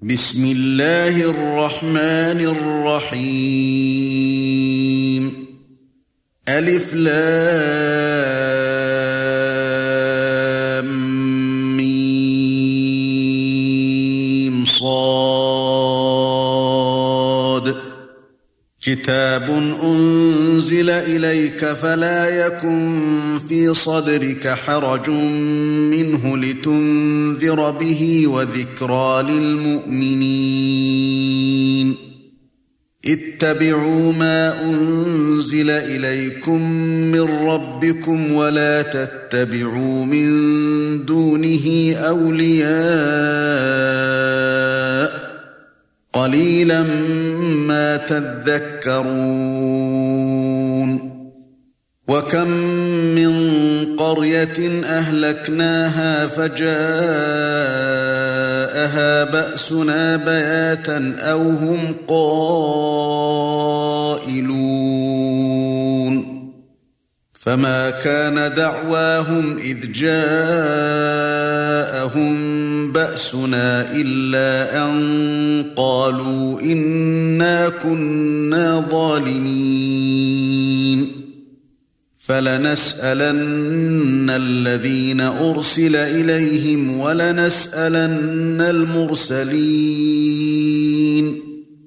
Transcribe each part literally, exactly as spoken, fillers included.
بسم الله الرحمن الرحيم ألف لام ميم صاد كتاب أنزل إليك فلا يكن في صدرك حرج منه لتنذر به وذكرى للمؤمنين اتبعوا ما أنزل إليكم من ربكم ولا تتبعوا من دونه أولياء قليلا ما تذكرون وكم من قرية أهلكناها فجاءها بأسنا بياتا أو هم قائلون فما كان دعواهم إذ جاءهم بأسنا إلا أن قالوا إنا كنا ظالمين فلنسألن الذين أرسل إليهم ولنسألن المرسلين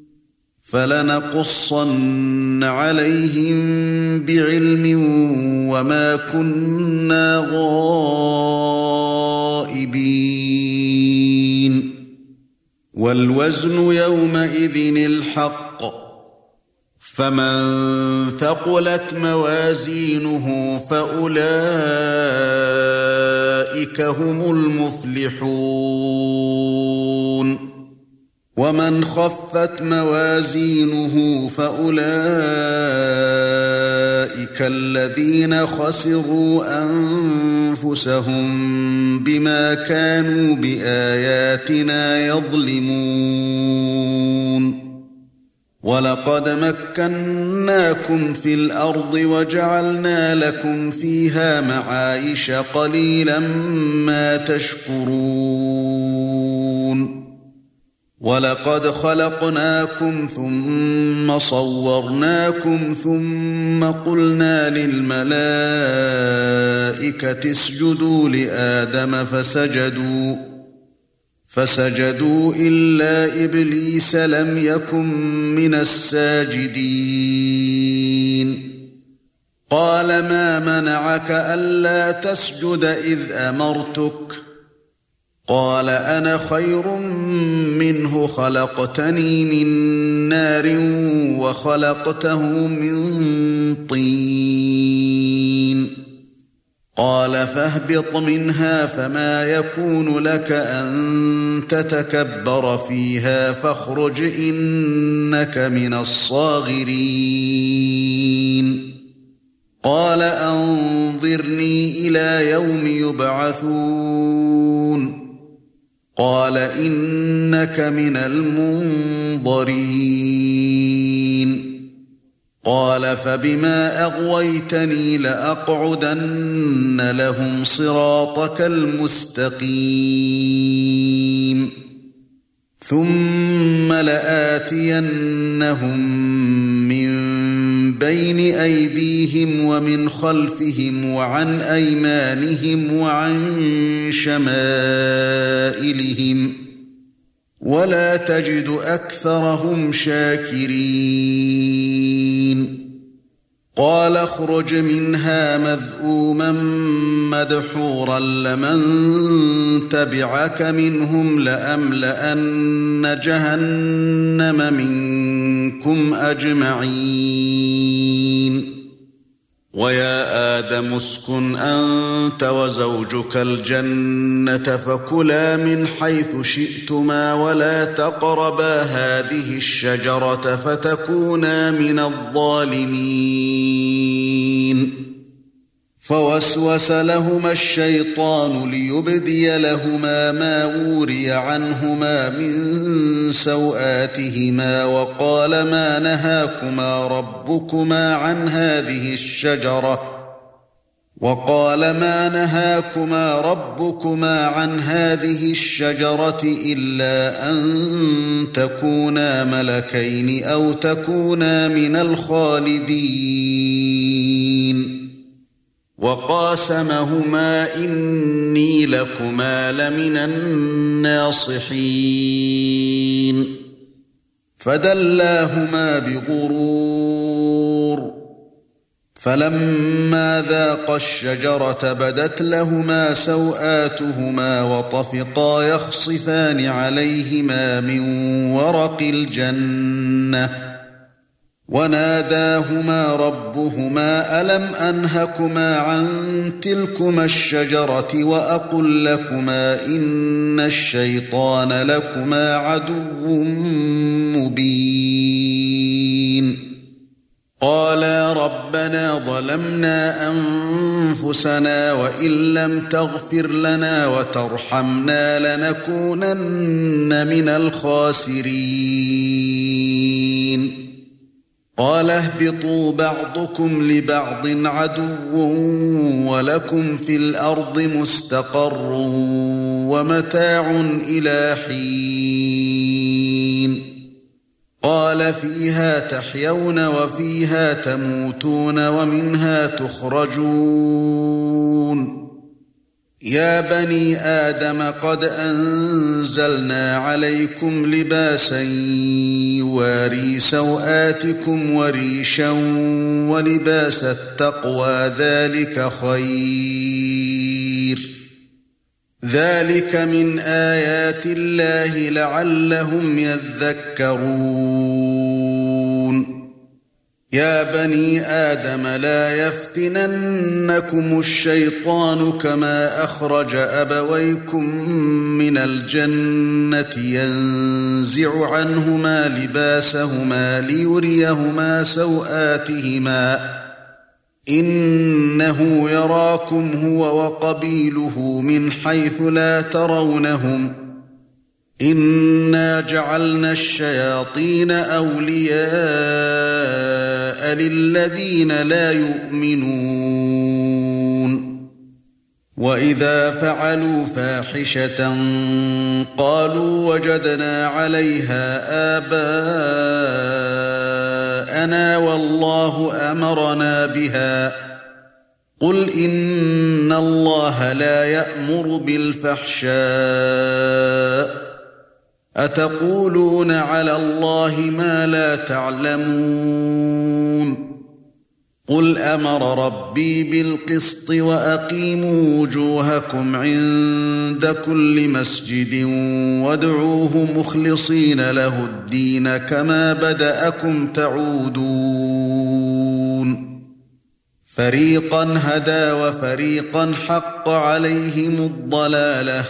فلنقصن عليهم بعلم وما كنا غائبين والوزن يومئذ الحق فمن ثقلت موازينه فأولئك هم المفلحون ومن خفت موازينه فأولئك الذين خسروا أنفسهم بما كانوا بآياتنا يظلمون وَلَقَدْ مَكَّنَّاكُمْ فِي الْأَرْضِ وَجَعَلْنَا لَكُمْ فِيهَا مَعَايِشَ قَلِيلًا مَا تَشْكُرُونَ وَلَقَدْ خَلَقْنَاكُمْ ثُمَّ صَوَّرْنَاكُمْ ثُمَّ قُلْنَا لِلْمَلَائِكَةِ اسْجُدُوا لِآدَمَ فَسَجَدُوا فسجدوا إلا إبليس لم يكن من الساجدين قال ما منعك ألا تسجد إذ أمرتك قال أنا خير منه خلقتني من نار وخلقته من طين قال فاهبط منها فما يكون لك أن تتكبر فيها فاخرج إنك من الصاغرين قال أنظرني إلى يوم يبعثون قال إنك من المنظرين قال فبما أغويتني لأقعدن لهم صراطك المستقيم ثم لآتينهم من بين أيديهم ومن خلفهم وعن أيمانهم وعن شمائلهم ولا تجد أكثرهم شاكرين قال اخرج منها مذءوما مدحورا لمن تبعك منهم لأملأن جهنم منكم أجمعين ويا آدم اسكن أنت وزوجك الجنة فكلا من حيث شئتما ولا تقربا هذه الشجرة فتكونا من الظالمين فوسوس لهما الشيطان ليبدي لهما ما وري عنهما من سوآتهما وقال ما نهاكما ربكما عن هذه الشجرة وقال ما نهاكما ربكما عن هذه الشجرة إلا أن تكونا ملكين أو تكونا من الخالدين وقاسمهما إني لكما لمن الناصحين فدلاهما بغرور فلما ذاقا الشجرة بدت لهما سوآتهما وطفقا يخصفان عليهما من ورق الجنة وناداهما ربهما ألم أنهكما عن تلكما الشجرة وأقل لكما إن الشيطان لكما عدو مبين قالا ربنا ظلمنا أنفسنا وإن لم تغفر لنا وترحمنا لنكونن من الخاسرين قال اهبطوا بعضكم لبعض عدو ولكم في الأرض مستقر ومتاع إلى حين قال فيها تحيون وفيها تموتون ومنها تخرجون يا بني آدم قد أنزلنا عليكم لباسا يواري سوآتكم وريشا ولباس التقوى ذلك خير ذلك من آيات الله لعلهم يذكرون يا بني آدم لا يفتننكم الشيطان كما أخرج أبويكم من الجنة ينزع عنهما لباسهما ليريهما سوآتهما إنه يراكم هو وقبيله من حيث لا ترونهم إنا جعلنا الشياطين أولياء للذين لا يؤمنون وإذا فعلوا فاحشة قالوا وجدنا عليها آباءنا والله أمرنا بها قل إن الله لا يأمر بالفحشاء أتقولون على الله ما لا تعلمون قل أمر ربي بالقسط وأقيموا وجوهكم عند كل مسجد وادعوه مخلصين له الدين كما بدأكم تعودون فريقا هدى وفريقا حق عليهم الضلالة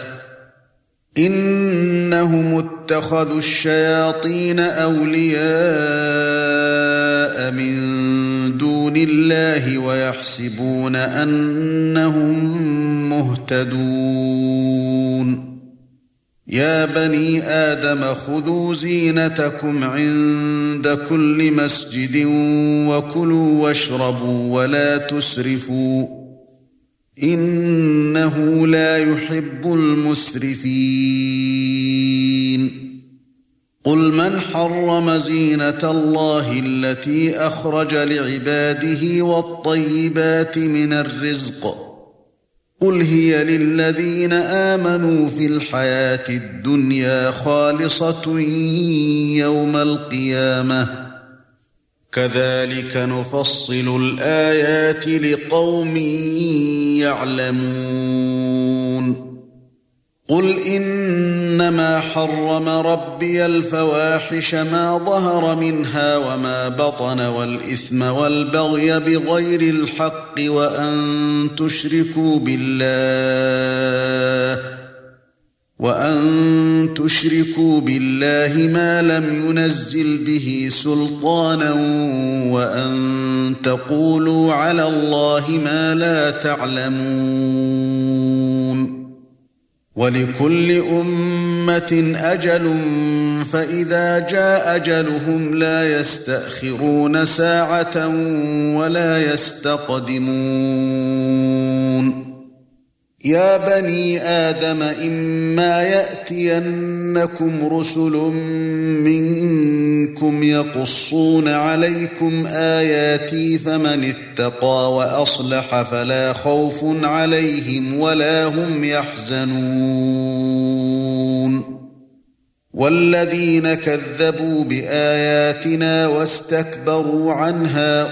إنهم اتخذوا الشياطين أولياء من دون الله ويحسبون أنهم مهتدون يا بني آدم خذوا زينتكم عند كل مسجد وكلوا واشربوا ولا تسرفوا إنه لا يحب المسرفين قل من حرم زينة الله التي أخرج لعباده والطيبات من الرزق قل هي للذين آمنوا في الحياة الدنيا خالصة يوم القيامة كذلك نفصل الآيات لقوم يعلمون قل إنما حرم ربي الفواحش ما ظهر منها وما بطن والإثم والبغي بغير الحق وأن تشركوا بالله وأن تشركوا بالله ما لم ينزل به سلطانا وأن تقولوا على الله ما لا تعلمون وَلِكُلِّ أُمَّةٍ أَجَلٌ فَإِذَا جَاءَ أَجَلُهُمْ لَا يَسْتَأْخِرُونَ سَاعَةً وَلَا يَسْتَقْدِمُونَ يَا بَنِي آدَمَ إِمَّا يَأْتِيَنَّكُمْ رُسُلٌ مِنكُمْ يَقُصُّونَ عَلَيْكُمْ آيَاتِي فَمَنِ اتَّقَى وَأَصْلَحَ فَلَا خَوْفٌ عَلَيْهِمْ وَلَا هُمْ يَحْزَنُونَ وَالَّذِينَ كَذَّبُوا بِآيَاتِنَا وَاسْتَكْبَرُوا عَنْهَا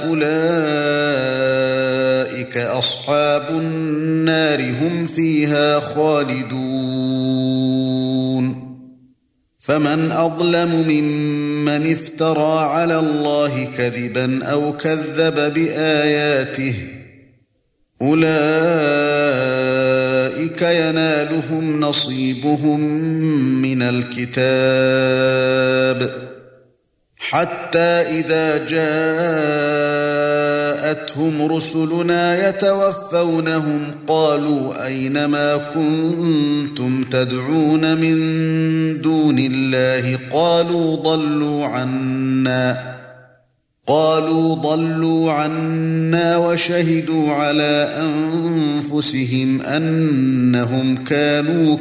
أُولَئِكَ أَصْحَابُ النَّارِ هُمْ فِيهَا خَالِدُونَ فَمَنْ أَظْلَمُ مِمَّنِ افْتَرَى عَلَى اللَّهِ كَذِبًا أَوْ كَذَّبَ بِآيَاتِهِ أُولَئِكَ يَنَالُهُمْ نَصِيبُهُمْ مِنَ الْكِتَابِ حَتَّى إِذَا جَاءَتْهُمْ رُسُلُنَا يَتَوَفَّوْنَهُمْ قَالُوا أَيْنَ مَا كُنتُمْ تَدْعُونَ مِن دُونِ اللَّهِ قَالُوا ضَلُّوا عَنَّا قالوا ضلوا عنا وشهدوا على أنفسهم أنهم كانوا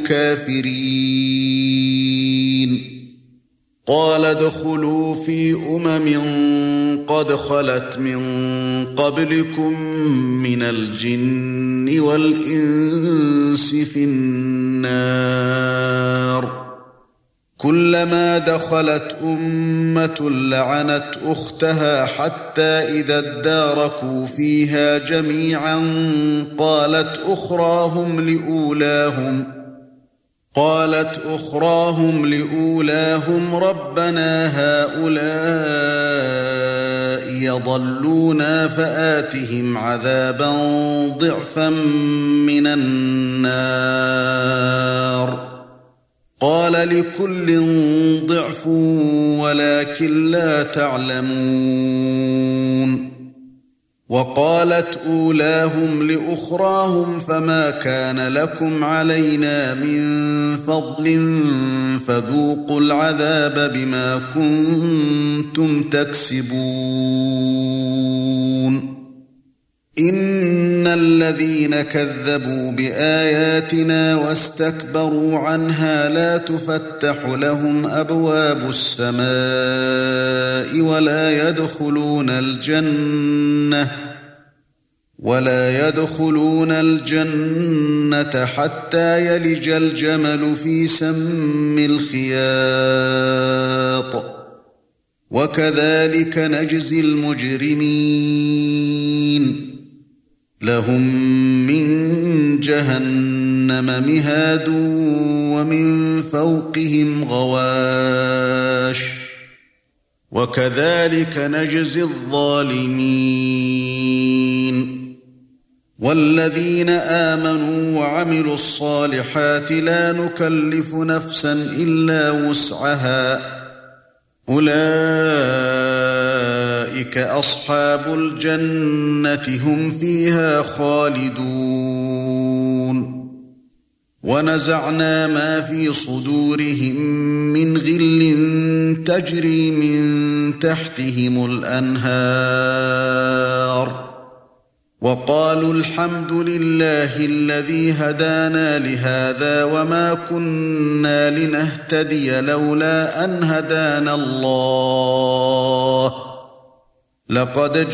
كافرين قال ادخلوا في أمم قد خلت من قبلكم من الجن والإنس في النار كلما دخلت أمة لعنت أختها حتى إذا اداركوا فيها جميعا قالت أخراهم لأولاهم قالت أخراهم لأولاهم ربنا هؤلاء يضلونا فآتهم عذابا ضعفا من النار قال لكل ضعف ولكن لا تعلمون وقالت أولاهم لأخراهم فما كان لكم علينا من فضل فذوقوا العذاب بما كنتم تكسبون إن الذين كذبوا بآياتنا واستكبروا عنها لا تفتح لهم أبواب السماء ولا يدخلون الجنة ولا يدخلون الجنة حتى يلج الجمل في سم الخياط وكذلك نجزي المجرمين لهم من جهنم مهاد ومن فوقهم غواش وكذلك نجزي الظالمين والذين آمنوا وعملوا الصالحات لا نكلف نفسا إلا وسعها أولئك أصحاب الجنة هم فيها خالدون ونزعنا ما في صدورهم من غل تجري من تحتهم الأنهار وقالوا الحمد لله الذي هدانا لهذا وما كنا لنهتدي لولا أن هدانا الله لقد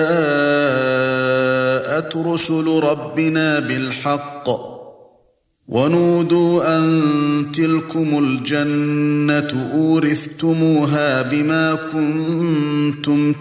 جاءت رسل ربنا بالحق ونودوا أن تلكم الجنة أورثتموها بما كنتم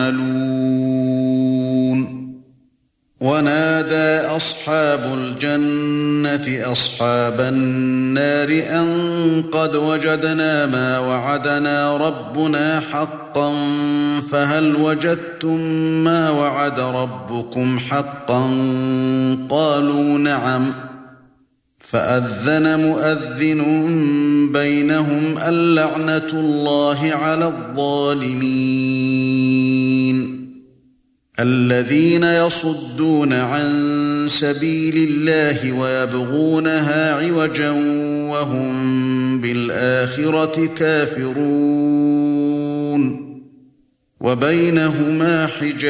تعملون ونادى أصحاب الجنة أصحاب النار أن قد وجدنا ما وعدنا ربنا حقا فهل وجدتم ما وعد ربكم حقا قالوا نعم فأذن مؤذن بينهم اللعنة الله على الظالمين الذين يصدون عن سبيل الله ويبغونها عوجا وهم بالآخرة كافرون وبينهما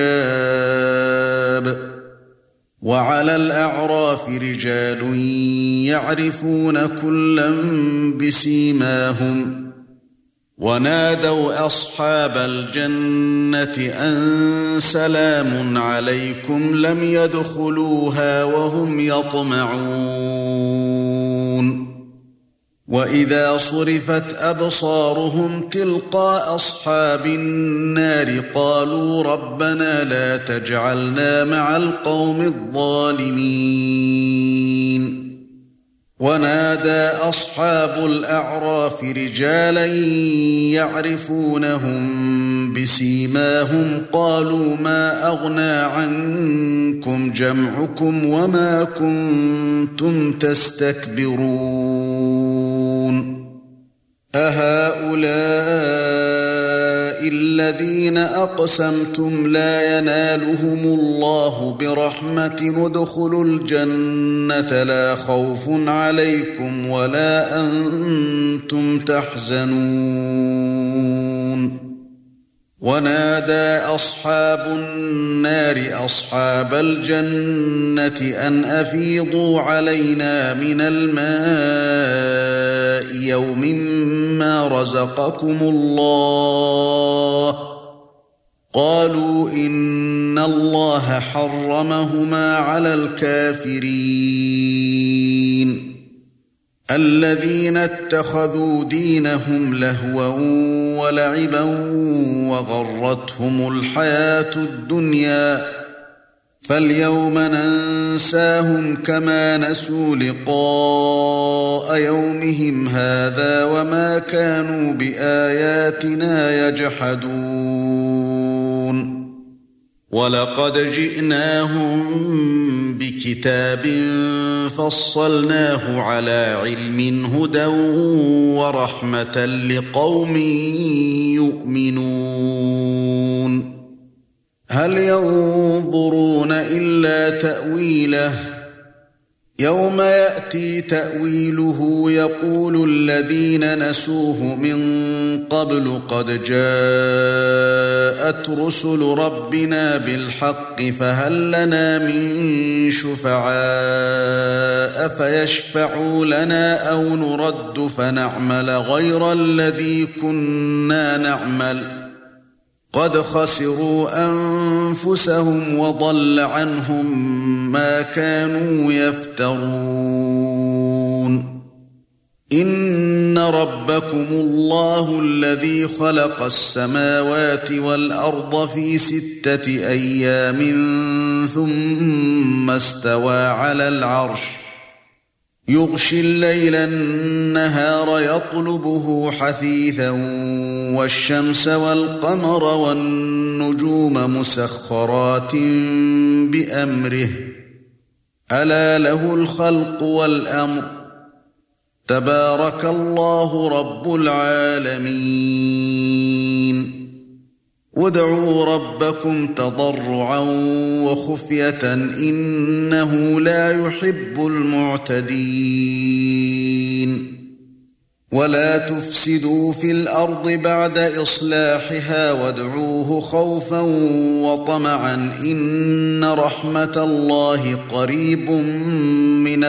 حجاب وعلى الأعراف رجال يعرفون كلا بسيماهم ونادوا أصحاب الجنة أن سلام عليكم لم يدخلوها وهم يطمعون وإذا صرفت أبصارهم تلقاء أصحاب النار قالوا ربنا لا تجعلنا مع القوم الظالمين ونادى أصحاب الأعراف رجالا يعرفونهم بسيماهم قالوا ما أغنى عنكم جمعكم وما كنتم تستكبرون أهؤلاء الذين أقسمتم لا ينالهم الله برحمة ادخلوا الجنة لا خوف عليكم ولا أنتم تحزنون ونادى أصحاب النار أصحاب الجنة أن أفيضوا علينا من الماء يوم ما رزقكم الله قالوا إن الله حرمهما على الكافرين الذين اتخذوا دينهم لهوا ولعبا وغرتهم الحياة الدنيا فاليوم ننساهم كما نسوا لقاء يومهم هذا وما كانوا بآياتنا يجحدون ولقد جئناهم بكتاب فصلناه على علم هدى ورحمة لقوم يؤمنون هل ينظرون إلا تأويله يوم يأتي تأويله يقول الذين نسوه من قبل قد جاءت رسل ربنا بالحق فهل لنا من شفعاء فيشفعوا لنا أو نرد فنعمل غير الذي كنا نعمل قد خسروا أنفسهم وضل عنهم ما كانوا يفترون إن ربكم الله الذي خلق السماوات والأرض في ستة أيام ثم استوى على العرش يغشي الليل النهار يطلبه حثيثا والشمس والقمر والنجوم مسخرات بأمره ألا له الخلق والأمر تبارك الله رب العالمين وادعوا ربكم تضرعا وخفية إنه لا يحب المعتدين ولا تفسدوا في الأرض بعد إصلاحها وادعوه خوفا وطمعا إن رحمة الله قريب من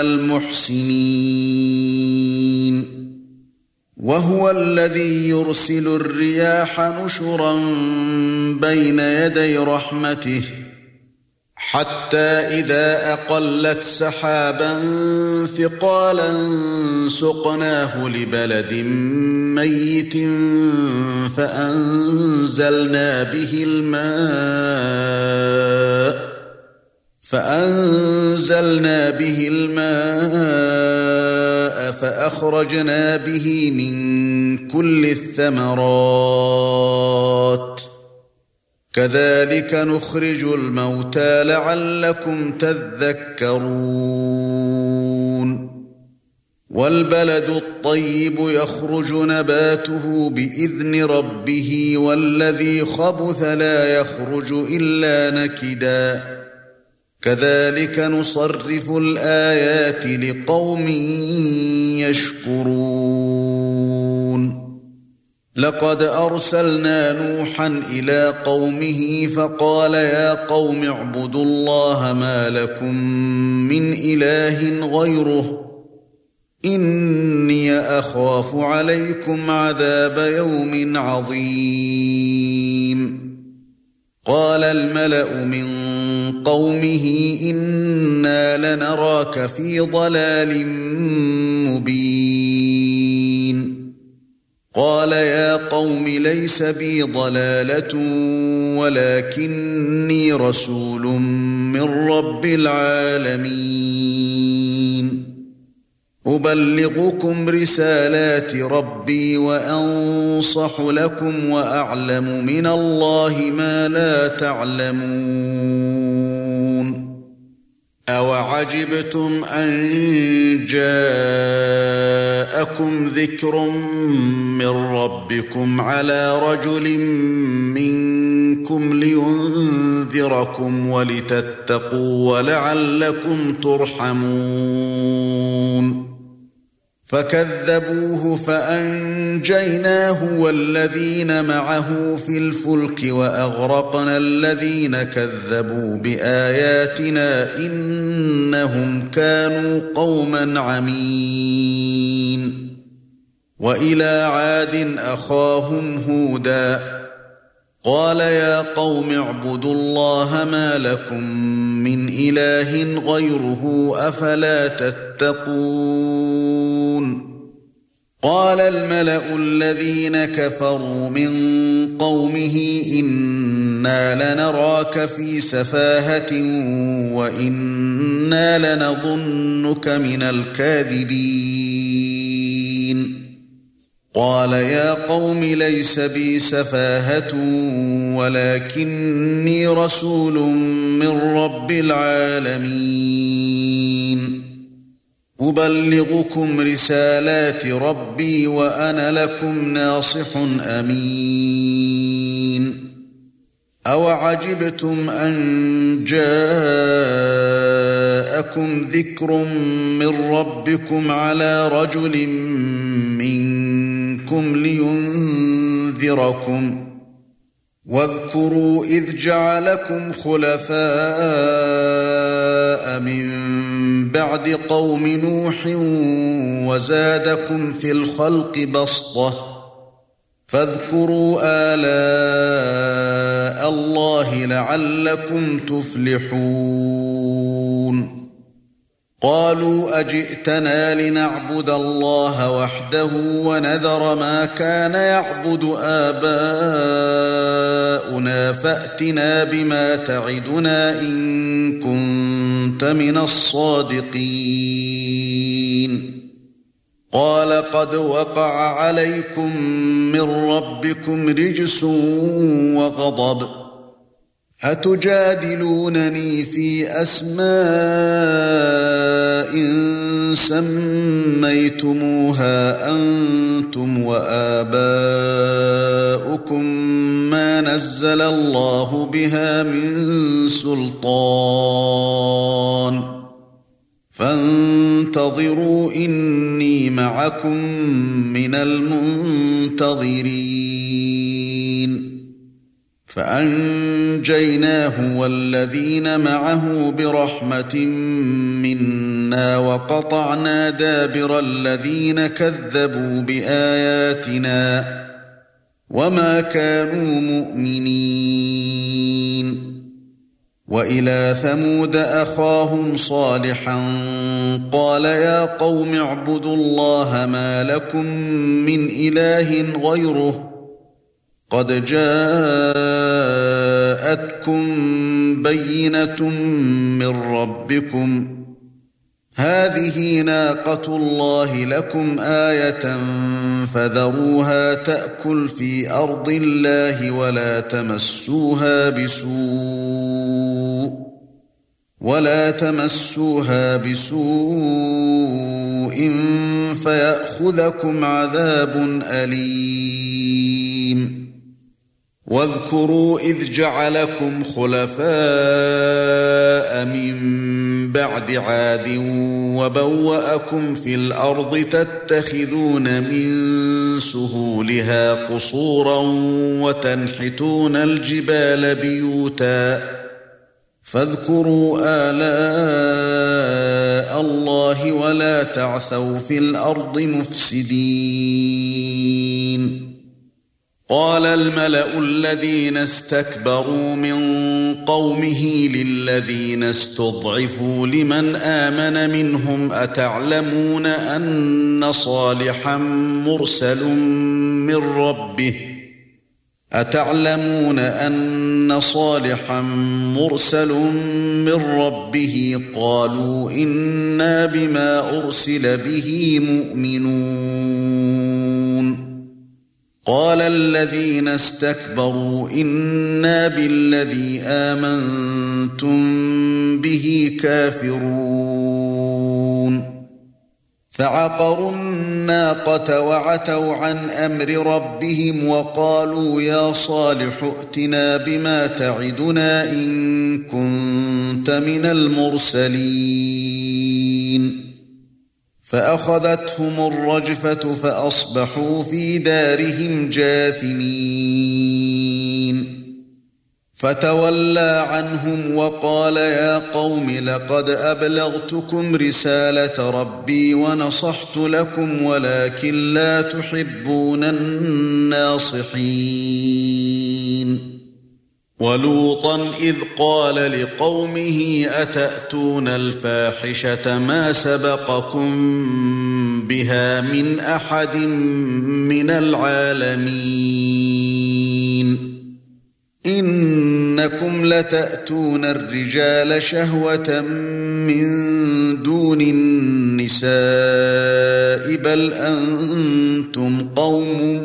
المحسنين وهو الذي يرسل الرياح نشرا بين يدي رحمته حتى إذا أقلت سحابا ثقالا سقناه لبلد ميت فأنزلنا به الماء فأنزلنا به الماء فأخرجنا به من كل الثمرات كذلك نخرج الموتى لعلكم تذكرون وَالْبَلَدُ الطَّيِّبُ يَخْرُجُ نَبَاتُهُ بِإِذْنِ رَبِّهِ وَالَّذِي خَبُثَ لَا يَخْرُجُ إِلَّا نَكِدًا كَذَلِكَ نُصَرِّفُ الْآيَاتِ لِقَوْمٍ يَشْكُرُونَ لَقَدْ أَرْسَلْنَا نُوحًا إِلَى قَوْمِهِ فَقَالَ يَا قَوْمِ اعْبُدُوا اللَّهَ مَا لَكُمْ مِنْ إِلَٰهٍ غَيْرُهُ إِنِّي أَخَافُ عَلَيْكُمْ عَذَابَ يَوْمٍ عَظِيمٍ قَالَ الْمَلَأُ مِنْ قَوْمِهِ إِنَّا لَنَرَاكَ فِي ضَلَالٍ مُبِينٍ قَالَ يَا قَوْمِ لَيْسَ بِي ضَلَالَةٌ وَلَكِنِّي رَسُولٌ مِّن رَّبِّ الْعَالَمِينَ أُبَلِّغُكُمْ رِسَالَاتِ رَبِّي وَأَنصَحُ لَكُمْ وَأَعْلَمُ مِنَ اللَّهِ مَا لَا تَعْلَمُونَ أَوَعَجِبْتُمْ أَن جَاءَكُمْ ذِكْرٌ مِّن رَّبِّكُمْ عَلَى رَجُلٍ مِّنكُمْ لِيُنذِرَكُمْ وَلِتَتَّقُوا وَلَعَلَّكُمْ تُرْحَمُونَ فَكَذَّبُوهُ فَأَنجَيْنَاهُ وَالَّذِينَ مَعَهُ فِي الْفُلْكِ وَأَغْرَقْنَا الَّذِينَ كَذَّبُوا بِآيَاتِنَا إِنَّهُمْ كَانُوا قَوْمًا عَمِينَ وَإِلَى عَادٍ أَخَاهُمْ هُودًا قَالَ يَا قَوْمِ اعْبُدُوا اللَّهَ مَا لَكُمْ مِنْ إِلَٰهٍ غَيْرُهُ أَفَلَا تَتَّقُونَ قَالَ الْمَلَأُ الَّذِينَ كَفَرُوا مِنْ قَوْمِهِ إِنَّا لَنَرَاكَ فِي سَفَاهَةٍ وَإِنَّا لَنَظُنُّكَ مِنَ الْكَاذِبِينَ قَالَ يَا قَوْمِ لَيْسَ بِي سَفَاهَةٌ وَلَكِنِّي رَسُولٌ مِّن رَّبِّ الْعَالَمِينَ أُبَلِّغُكُمْ رِسَالَاتِ رَبِّي وَأَنَا لَكُمْ نَاصِحٌ أَمِينٌ أَوَعَجِبْتُمْ أَن جَاءَكُمْ ذِكْرٌ مِّن رَّبِّكُمْ عَلَى رَجُلٍ مِّنكُمْ لِيُنذِرَكُمْ وَاذْكُرُوا إِذْ جَعَلَكُمْ خُلَفَاءَ مِن بَعْدِ قَوْمِ نُوحٍ وَزَادَكُمْ فِي الْخَلْقِ بَسْطَةً فَاذْكُرُوا آلَاءَ اللَّهِ لَعَلَّكُمْ تُفْلِحُونَ قَالُوا أَجِئْتَنَا لِنَعْبُدَ اللَّهَ وَحْدَهُ وَنَذَرَ مَا كَانَ يَعْبُدُ آبَاؤُنَا فَأْتِنَا بِمَا تَعِدُنَا إِن كُنتَ مِنَ الصَّادِقِينَ قَالَ قَدْ وَقَعَ عَلَيْكُمْ مِنْ رَبِّكُمْ رِجْسٌ وَغَضَبٌ أَتُجَادِلُونَنِي فِي أَسْمَاءٍ سَمَّيْتُمُوهَا أَنْتُمْ وَآبَاؤُكُمْ مَا نَزَّلَ اللَّهُ بِهَا مِنْ سُلْطَانٍ فَانتَظِرُوا إِنِّي مَعَكُمْ مِنَ الْمُنتَظِرِينَ فَأَنجَيْنَاهُ وَالَّذِينَ مَعَهُ بِرَحْمَةٍ مِنَّا وَقَطَعْنَا دَابِرَ الَّذِينَ كَذَّبُوا بِآيَاتِنَا وَمَا كَانُوا مُؤْمِنِينَ وَإِلَى ثَمُودَ أَخَاهُمْ صَالِحًا قَالَ يَا قَوْمِ اعْبُدُوا اللَّهَ مَا لَكُمْ مِنْ إِلَٰهٍ غَيْرُهُ قَدْ جَاءَتْكُمْ بَيِّنَةٌ مِّن رَّبِّكُمْ هَٰذِهِ نَاقَةُ اللَّهِ لَكُمْ آيَةً فَذَرُوهَا تَأْكُلْ فِي أَرْضِ اللَّهِ وَلَا تَمَسُّوهَا بِسُوءٍ ولا تمسوها بسوء فيأخذكم عذاب أليم واذكروا إذ جعلكم خلفاء من بعد عاد وبوأكم في الأرض تتخذون من سهولها قصورا وتنحتون الجبال بيوتا فاذكروا آلاء الله ولا تعثوا في الأرض مفسدين قال الملأ الذين استكبروا من قومه للذين استضعفوا لمن آمن منهم أتعلمون أن صالحا مرسل من ربه أتعلمون أن صالحا مرسل من ربه قالوا إنا بما أرسل به مؤمنون قال الذين استكبروا إنا بالذي آمنتم به كافرون فعقروا الناقة وعتوا عن أمر ربهم وقالوا يا صالح ائتنا بما تعدنا إن كنت من المرسلين فأخذتهم الرجفة فأصبحوا في دارهم جاثمين فتولى عنهم وقال يا قوم لقد أبلغتكم رسالة ربي ونصحت لكم ولكن لا تحبون الناصحين ولوطا إذ قال لقومه أتأتون الفاحشة ما سبقكم بها من أحد من العالمين إنكم لتأتون الرجال شهوة من دون النساء بل أنتم قوم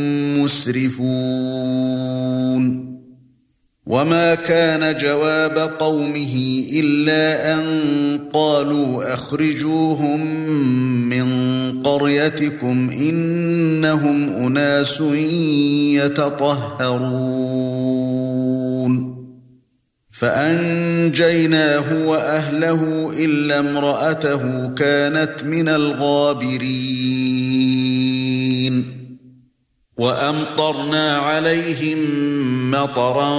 مسرفون وما كان جواب قومه إلا أن قالوا أخرجوهم من قريتكم إنهم أناس يتطهرون فأنجيناه وأهله إلا امرأته كانت من الغابرين وأمطرنا عليهم مطرا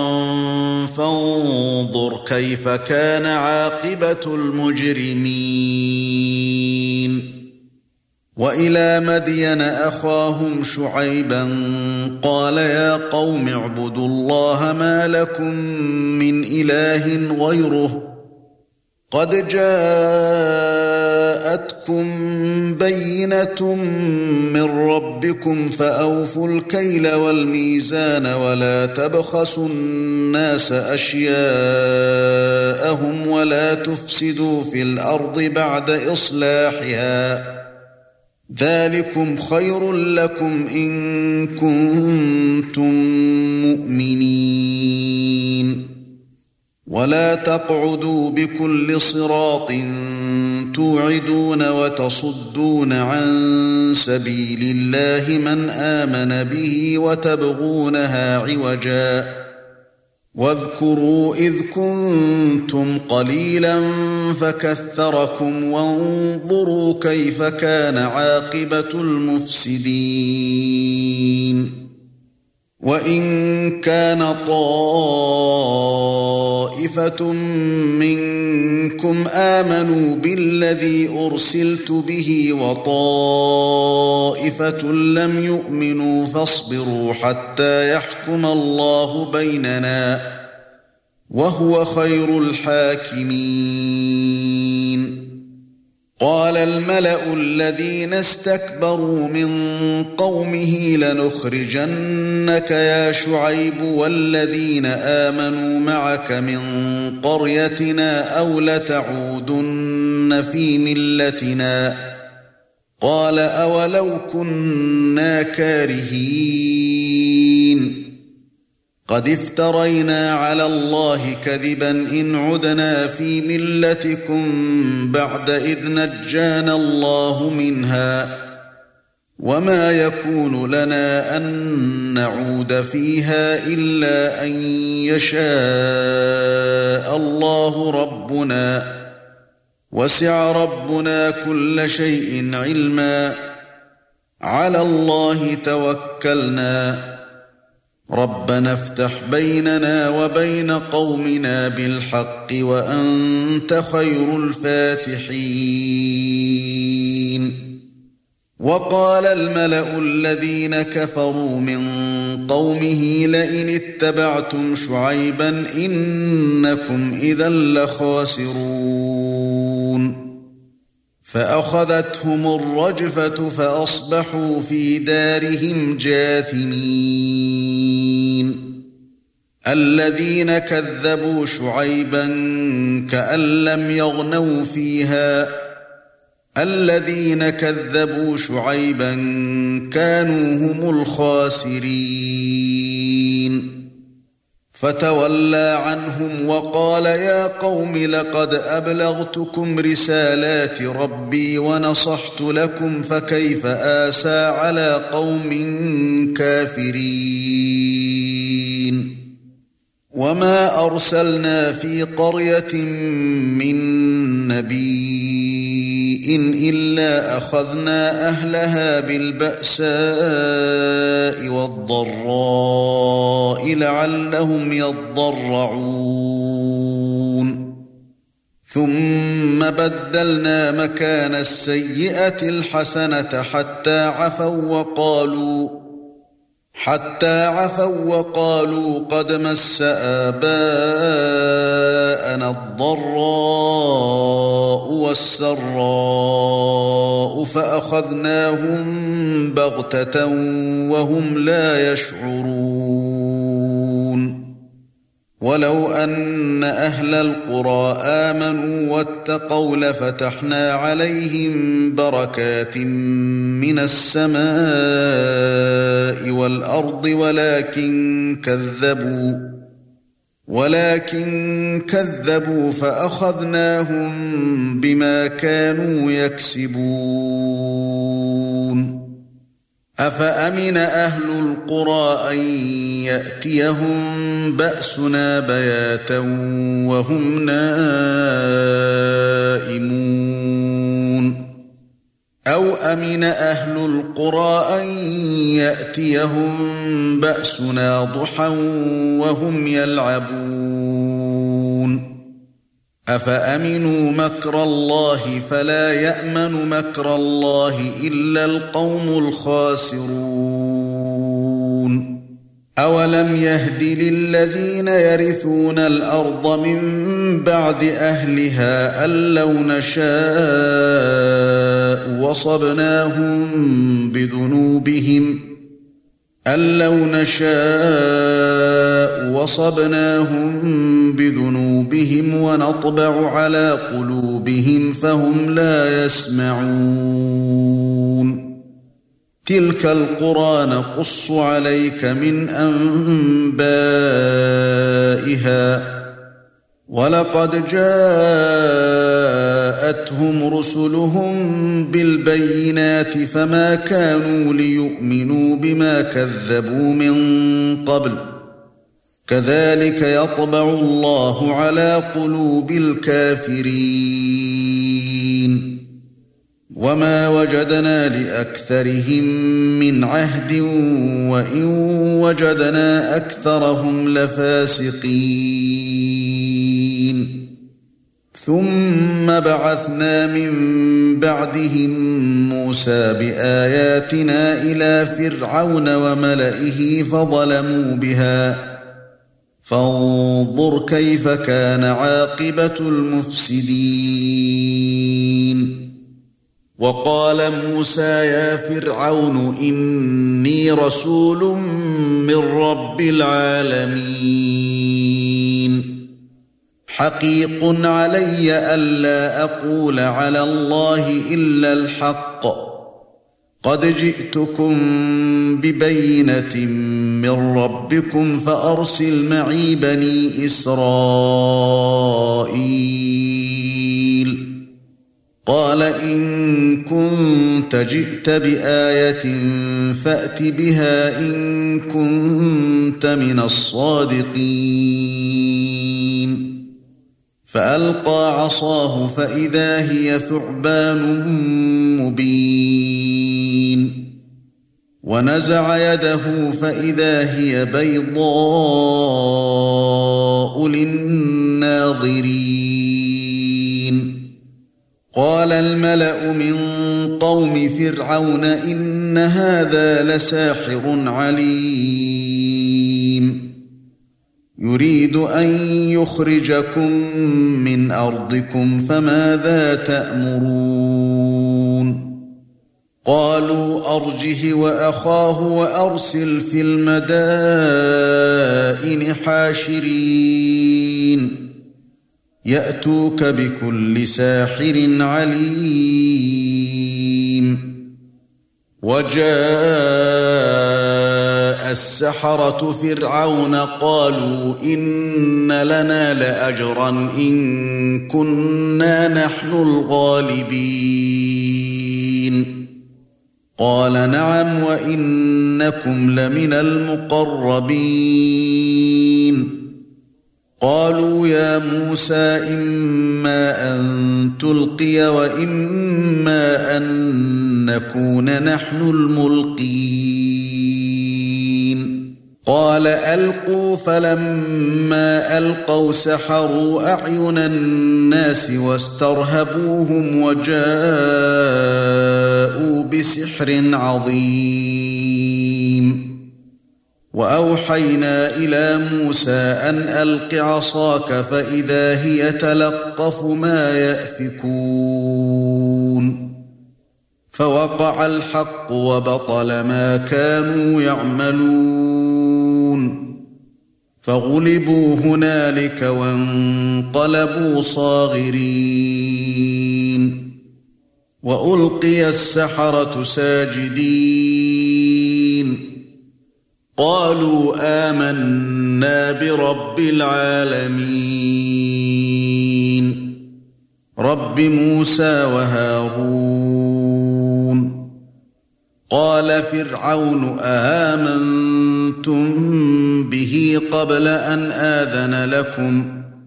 فانظر كيف كان عاقبة المجرمين وإلى مدين أخاهم شعيبا قال يا قوم اعبدوا الله ما لكم من إله غيره قد جاءتكم بينة من ربكم فأوفوا الكيل والميزان ولا تبخسوا الناس أشياءهم ولا تفسدوا في الأرض بعد إصلاحها ذلكم خير لكم إن كنتم مؤمنين ولا تقعدوا بكل صراط توعدون وتصدون عن سبيل الله من آمن به وتبغونها عوجا واذكروا إذ كنتم قليلا فكثركم وانظروا كيف كان عاقبة المفسدين وإن كان طائفة منكم آمنوا بالذي أرسلت به وطائفة لم يؤمنوا فاصبروا حتى يحكم الله بيننا وهو خير الحاكمين قال الملأ الذين استكبروا من قومه لنخرجنك يا شعيب والذين آمنوا معك من قريتنا أو لتعودن في ملتنا قال أولو كنا كارهين قد افترينا على الله كذبا إن عدنا في ملتكم بعد إذ نجانا الله منها وما يكون لنا أن نعود فيها إلا أن يشاء الله ربنا وسع ربنا كل شيء علما على الله توكلنا ربنا افتح بيننا وبين قومنا بالحق وأنت خير الفاتحين وقال الملأ الذين كفروا من قومه لئن اتبعتم شعيبا إنكم إذا لخاسرون فأخذتهم الرجفة فأصبحوا في دارهم جاثمين الذين كذبوا شعيبا كأن لم يغنوا فيها الذين كذبوا شعيبا كانوا هم الخاسرين فتولى عنهم وقال يا قوم لقد أبلغتكم رسالات ربي ونصحت لكم فكيف آسى على قوم كافرين وما أرسلنا في قرية من نبي إن إلا أخذنا أهلها بالبأساء والضراء لعلهم يضرعون ثم بدلنا مكان السيئة الحسنة حتى عفوا وقالوا حتى عفوا وقالوا قد مس آباءنا الضراء والسراء فأخذناهم بغتة وهم لا يشعرون ولو أن أهل القرى آمنوا واتقوا لفتحنا عليهم بركات من السماء والأرض ولكن كذبوا ولكن كذبوا فأخذناهم بما كانوا يكسبون أفأمن أهل القرى أن يأتيهم بأسنا بياتا وهم نائمون أو أمن أهل القرى أن يأتيهم بأسنا ضحى وهم يلعبون أفأمنوا مكر الله فلا يأمن مكر الله إلا القوم الخاسرون أولم يهد للذين يرثون الأرض من بعد أهلها أن لو نشاء وصبناهم بذنوبهم أن لو نشاء وصبناهم بذنوبهم ونطبع على قلوبهم فهم لا يسمعون تلك القرى نقص عليك من أنبائها ولقد جاءتهم رسلهم بالبينات فما كانوا ليؤمنوا بما كذبوا من قبل كذلك يطبع الله على قلوب الكافرين وما وجدنا لأكثرهم من عهد وإن وجدنا أكثرهم لفاسقين ثم بعثنا من بعدهم موسى بآياتنا إلى فرعون وملئه فظلموا بها فانظر كيف كان عاقبة المفسدين وقال موسى يا فرعون إني رسول من رب العالمين حقيق علي ألا أقول على الله إلا الحق قد جئتكم ببينة من ربكم فأرسل معي بني إسرائيل قال إن كنت جئت بآية فأت بها إن كنت من الصادقين فألقى عصاه فإذا هي ثعبان مبين ونزع يده فإذا هي بيضاء للناظرين قال الملأ من قوم فرعون إن هذا لساحر عليم يريد أن يخرجكم من أرضكم فماذا تأمرون قالوا أرجه وأخاه وأرسل في المدائن حاشرين يأتوك بكل ساحر عليم وجاء السحرة فرعون قالوا إن لنا لأجرا إن كنا نحن الغالبين قال نعم وإنكم لمن المقربين قالوا يا موسى إما أن تلقي وإما أن نكون نحن الملقين قال ألقوا فلما ألقوا سحروا أعين الناس واسترهبوهم وجاءوا بسحر عظيم وأوحينا إلى موسى أن ألق عصاك فإذا هي تلقف ما يأفكون فوقع الحق وبطل ما كانوا يعملون فغلبوا هنالك وانقلبوا صاغرين وألقي السحرة ساجدين قالوا آمنا برب العالمين رب موسى وهارون قال فرعون آمنتم به قبل أن آذن لكم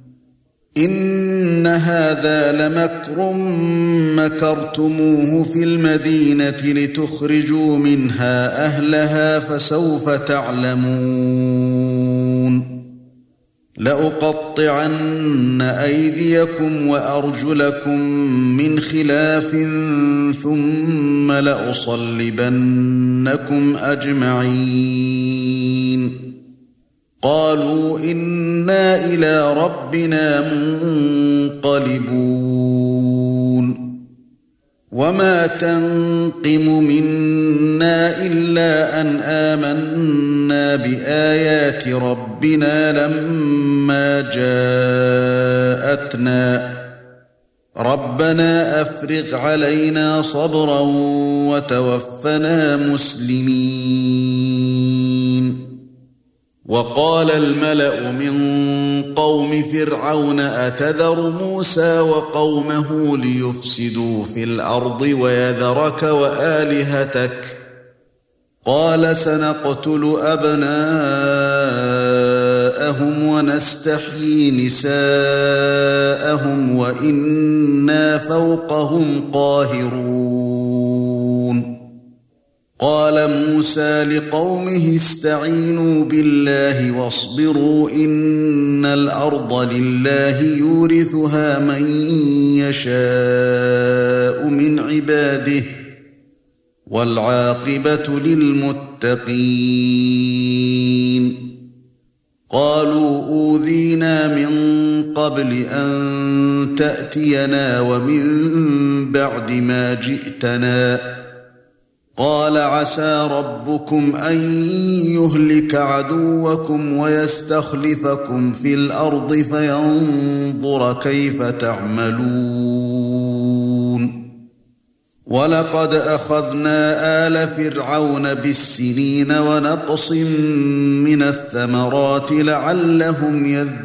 إن هذا لمكر مكرتموه في المدينة لتخرجوا منها أهلها فسوف تعلمون لأقطعن أيديكم وأرجلكم من خلاف ثم لأصلبنكم أجمعين قالوا إنا إلى ربنا منقلبون وما تنقم منا إلا أن آمنا بآيات ربنا لما جاءتنا ربنا أفرغ علينا صبرا وتوفنا مسلمين وقال الملأ من قوم فرعون أتذر موسى وقومه ليفسدوا في الأرض ويذرك وآلهتك قال سنقتل أبناءهم ونستحيي نساءهم وإنا فوقهم قاهرون قال موسى لقومه استعينوا بالله واصبروا إن الأرض لله يورثها من يشاء من عباده والعاقبة للمتقين قالوا أوذينا من قبل أن تأتينا ومن بعد ما جئتنا قال عسى ربكم أن يهلك عدوكم ويستخلفكم في الأرض فينظر كيف تعملون وَلَقَدْ أَخَذْنَا آلَ فِرْعَوْنَ بِالسِّنِينَ وَنَقْصٍ مِنَ الثَّمَرَاتِ لَعَلَّهُمْ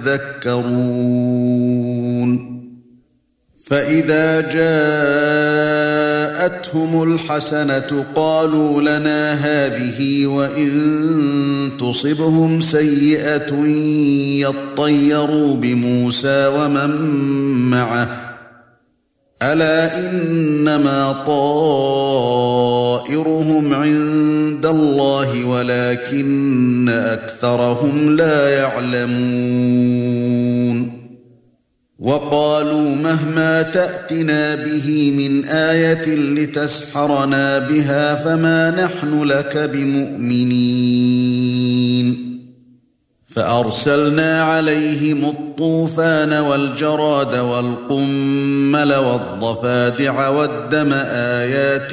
يَذَّكَّرُونَ فَإِذَا جَاءَتْهُمُ الْحَسَنَةُ قَالُوا لَنَا هَذِهِ وَإِن تُصِبْهُمْ سَيِّئَةٌ يَطَّيَّرُوا بِمُوسَى وَمَن مَّعَهُ أَلَا إِنَّمَا طَائِرُهُمْ عِندَ اللَّهِ وَلَكِنَّ أَكْثَرَهُمْ لَا يَعْلَمُونَ وَقَالُوا مَهْمَا تَأْتِنَا بِهِ مِنْ آيَةٍ لِتَسْحَرَنَا بِهَا فَمَا نَحْنُ لَكَ بِمُؤْمِنِينَ فَأَرْسَلْنَا عَلَيْهِمُ الطُّوفَانَ وَالْجَرَادَ وَالْقُمَّلَ وَالضَّفَادِعَ وَالدَّمَ آيَاتٍ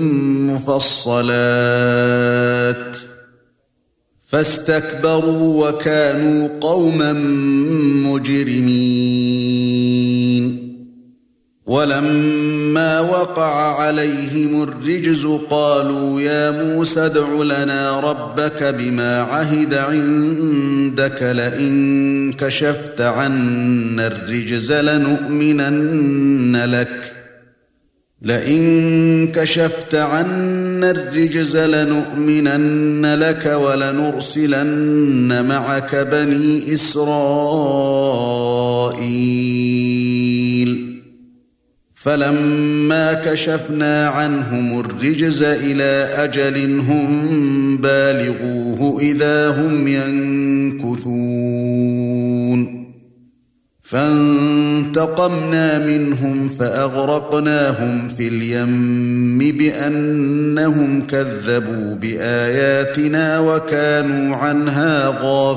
مُفَصَّلَاتٍ فَاسْتَكْبَرُوا وَكَانُوا قَوْمًا مُجْرِمِينَ وَلَمَّا وَقَعَ عَلَيْهِمُ الرِّجْزُ قَالُوا يَا مُوسَى ادْعُ لَنَا رَبَّكَ بِمَا عَهِدَ عِندَكَ لَئِن كَشَفْتَ عَنَّا الرِّجْزَ لَنُؤْمِنَنَّ لَكَ لَئِن كَشَفْتَ عَنَّا الرِّجْزَ لَنُؤْمِنَنَّ لَكَ وَلَنُرْسِلَنَّ مَعَكَ بَنِي إِسْرَائِيلَ فَلَمَّا كَشَفْنَا عَنْهُمُ الرِّجْزَ إِلَى أَجَلٍ هُمْ بَالِغُوهُ إِذَا هُمْ يَنكُثُونَ فَانتَقَمْنَا مِنْهُمْ فَأَغْرَقْنَاهُمْ فِي الْيَمِّ بِأَنَّهُمْ كَذَّبُوا بِآيَاتِنَا وَكَانُوا عَنْهَا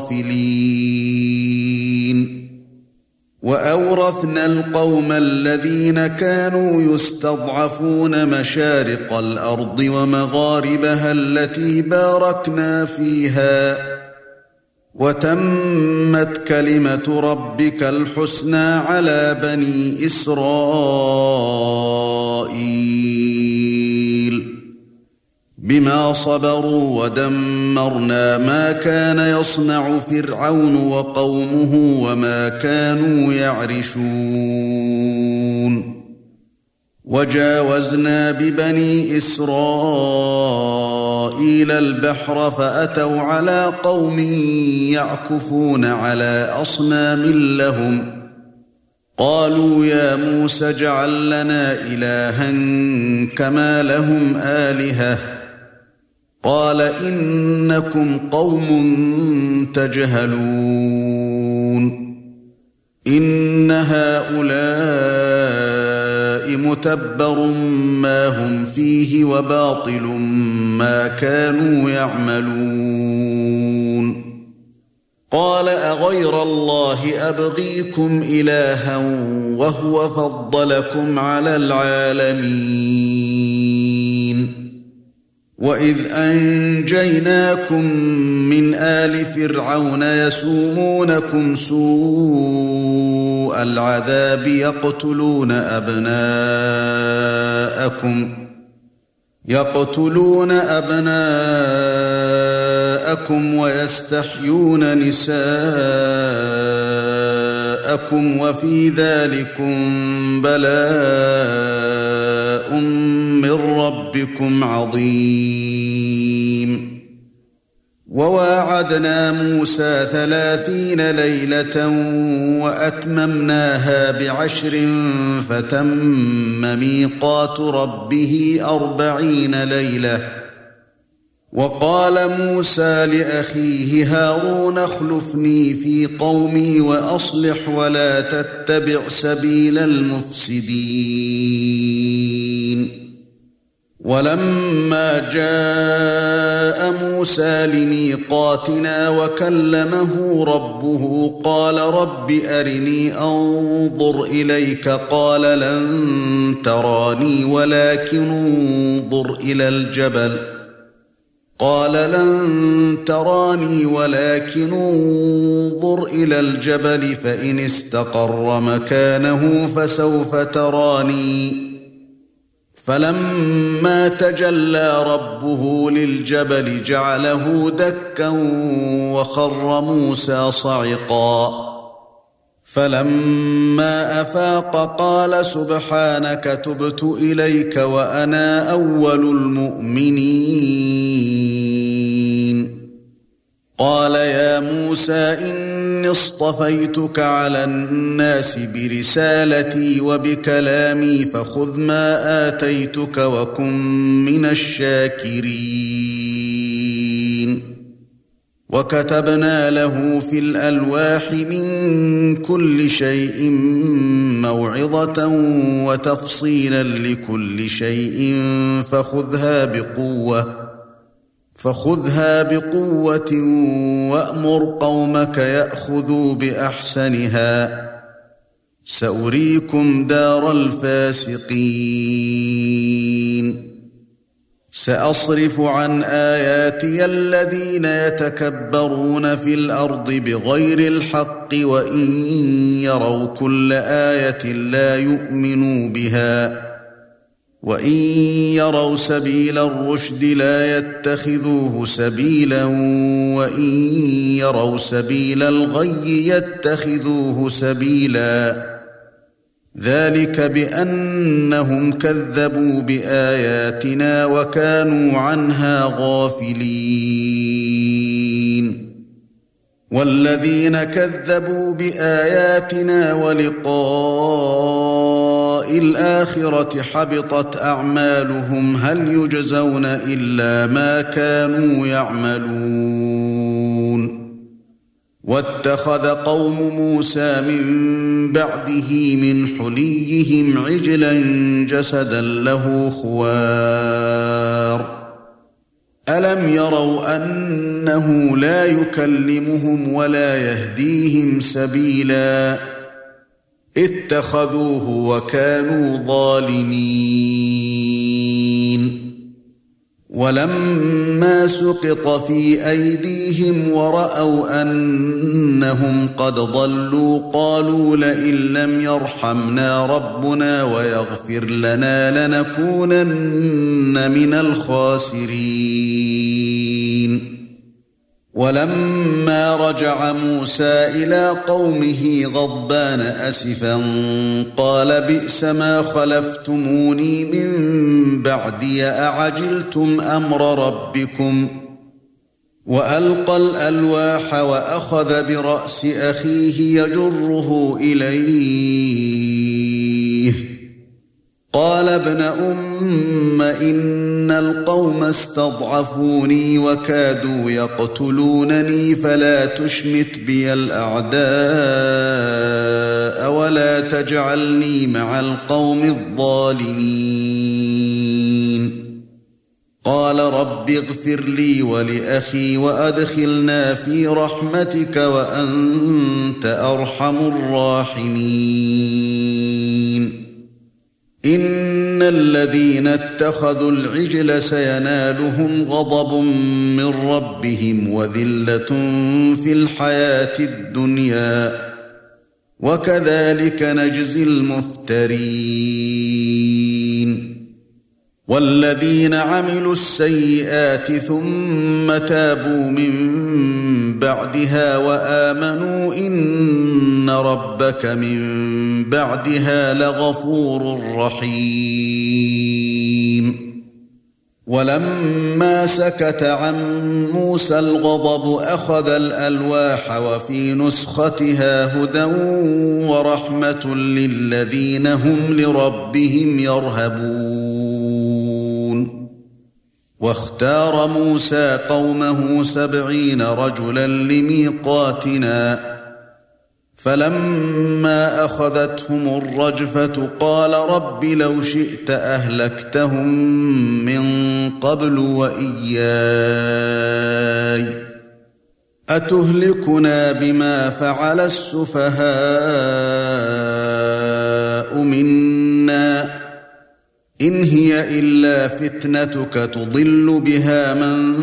غَافِلِينَ وَأَوْرَثْنَا الْقَوْمَ الَّذِينَ كَانُوا يُسْتَضْعَفُونَ مَشَارِقَ الْأَرْضِ وَمَغَارِبَهَا الَّتِي بَارَكْنَا فِيهَا وَتَمَّتْ كَلِمَةُ رَبِّكَ الْحُسْنَى عَلَى بَنِي إِسْرَائِيلَ بِمَا صَبَرُوا وَدَمَّرْنَا مَا كَانَ يَصْنَعُ فِرْعَوْنُ وَقَوْمُهُ وَمَا كَانُوا يَعْرِشُونَ وَجَاوَزْنَا بِبَنِي إِسْرَائِيلَ الْبَحْرَ فَأَتَوْا عَلَى قَوْمٍ يَعْكُفُونَ عَلَى أَصْنَامٍ لَّهُمْ قَالُوا يَا مُوسَى اجْعَل لَّنَا إِلَٰهًا كَمَا لَهُمْ آلِهَةٌ قَالَ إِنَّكُمْ قَوْمٌ تَجْهَلُونَ إِنَّ هَٰؤُلَاءِ مُتَبَّرٌ مَا هُمْ فِيهِ وَبَاطِلٌ مَا كَانُوا يَعْمَلُونَ قَالَ أَغَيْرَ اللَّهِ أَبْغِيكُمْ إِلَٰهًا وَهُوَ فَضَّلَكُمْ عَلَى الْعَالَمِينَ وَإِذْ أَنجَيْنَاكُمْ مِنْ آلِ فِرْعَوْنَ يَسُومُونَكُمْ سُوءَ الْعَذَابِ يَقْتُلُونَ أَبْنَاءَكُمْ يَقْتُلُونَ أَبْنَاءَكُمْ وَيَسْتَحْيُونَ نِسَاءَكُمْ وَفِي ذَلِكُمْ بَلَاءٌ مِّن رَّبِّكُمْ عَظِيمٌ وَوَاعَدْنَا مُوسَى ثَلَاثِينَ لَيْلَةً وَأَتْمَمْنَاهَا بِعَشْرٍ فَتَمَّ مِيقَاتُ رَبِّهِ أَرْبَعِينَ لَيْلَةً وَقَالَ مُوسَى لِأَخِيهِ هَارُونَ اخْلُفْنِي فِي قَوْمِي وَأَصْلِحْ وَلَا تَتَّبِعْ سَبِيلَ الْمُفْسِدِينَ وَلَمَّا جَاءَ مُوسَى لِمِيقَاتِنَا وَكَلَّمَهُ رَبُّهُ قَالَ رَبِّ أَرِنِي أَنظُرْ إِلَيْكَ قَالَ لَن تَرَانِي وَلَكِنْ انظُرْ إِلَى الْجَبَلِ قَالَ لَن تَرَانِي وَلَكِنْ انظُرْ إِلَى الْجَبَلِ فَإِنِ اسْتَقَرَّ مَكَانَهُ فَسَوْفَ تَرَانِي فلما تجلى ربه للجبل جعله دكا وخر موسى صعقا فلما أفاق قال سبحانك تبت إليك وأنا أول المؤمنين قال يا موسى إني اصطفيتك على الناس برسالتي وبكلامي فخذ ما آتيتك وكن من الشاكرين وكتبنا له في الألواح من كل شيء موعظة وتفصيلا لكل شيء فخذها بقوة فخذها بقوة وأمر قومك يأخذوا بأحسنها سأريكم دار الفاسقين سأصرف عن آياتي الذين يتكبرون في الأرض بغير الحق وإن يروا كل آية لا يؤمنوا بها وَإِن يَرَوْا سَبِيلَ الرُّشْدِ لَا يَتَّخِذُوهُ سَبِيلًا وَإِن يَرَوْا سَبِيلَ الْغَيِّ يَتَّخِذُوهُ سَبِيلًا ذَلِكَ بِأَنَّهُمْ كَذَّبُوا بِآيَاتِنَا وَكَانُوا عَنْهَا غَافِلِينَ وَالَّذِينَ كَذَّبُوا بِآيَاتِنَا وَلِقَاءِ الْآخِرَةِ حَبِطَتْ أَعْمَالُهُمْ هَلْ يُجْزَوْنَ إِلَّا مَا كَانُوا يَعْمَلُونَ وَاتَّخَذَ قَوْمُ مُوسَى مِن بَعْدِهِ مِنْ حُلِيِّهِمْ عِجْلًا جَسَدًا لَهُ خُوَارٌ أَلَمْ يَرَوْا أَنَّهُ لَا يُكَلِّمُهُمْ وَلَا يَهْدِيهِمْ سَبِيلًا اتَّخَذُوهُ وَكَانُوا ظَالِمِينَ وَلَمَّا سُقِطَ فِي أَيْدِيهِمْ وَرَأَوْا أَنَّهُمْ قَدْ ضَلُّوا قَالُوا لَئِن لَّمْ يَرْحَمْنَا رَبُّنَا وَيَغْفِرْ لَنَا لَنَكُونَنَّ مِنَ الْخَاسِرِينَ وَلَمَّا رَجَعَ مُوسَى إِلَى قَوْمِهِ غَضْبَانَ أَسِفًا قَالَ بِئْسَ مَا خَلَفْتُمُونِي مِن بَعْدِي أَعَجِلْتُمْ أَمْرَ رَبِّكُمْ وَأَلْقَى الْأَلْوَاحَ وَأَخَذَ بِرَأْسِ أَخِيهِ يَجُرُّهُ إِلَيْهِ قَالَ ابْنَ أُمَّ إِنَّ الْقَوْمَ اسْتَضْعَفُونِي وَكَادُوا يَقْتُلُونَنِي فَلَا تُشْمِتْ بِيَ الْأَعْدَاءَ وَلَا تَجْعَلْنِي مَعَ الْقَوْمِ الظَّالِمِينَ قَالَ رَبِّ اغْفِرْ لِي وَلِأَخِي وَأَدْخِلْنَا فِي رَحْمَتِكَ وَأَنْتَ أَرْحَمُ الرَّاحِمِينَ إِنَّ الَّذِينَ اتَّخَذُوا الْعِجْلَ سَيَنَالُهُمْ غَضَبٌ مِّن رَّبِّهِمْ وَذِلَّةٌ فِي الْحَيَاةِ الدُّنْيَا وَكَذَلِكَ نَجْزِي الْمُفْتَرِينَ وَالَّذِينَ عَمِلُوا السَّيِّئَاتِ ثُمَّ تَابُوا مِن بَعْدِهَا وَآمَنُوا إِنَّ رَبَّكَ مِن بَعْدِهَا لَغَفُورٌ رَّحِيمٌ وَلَمَّا سَكَتَ عَن مُوسَى الْغَضَبُ أَخَذَ الْأَلْوَاحَ وَفِي نُسْخَتِهَا هُدًى وَرَحْمَةٌ لِّلَّذِينَ هُمْ لِرَبِّهِمْ يَرْهَبُونَ وَاخْتَارَ مُوسَى قَوْمَهُ سَبْعِينَ رَجُلًا لِمِيقَاتِنَا فَلَمَّا أَخَذَتْهُمُ الرَّجْفَةُ قَالَ رَبِّ لَوْ شِئْتَ أَهْلَكْتَهُم مِّن قَبْلُ وَإِيَّايَ أَتُهْلِكُنَا بِمَا فَعَلَ السُّفَهَاءُ مِنَّا إِنْ هِيَ إِلَّا فِتْنَتُكَ تُضِلُّ بِهَا مَن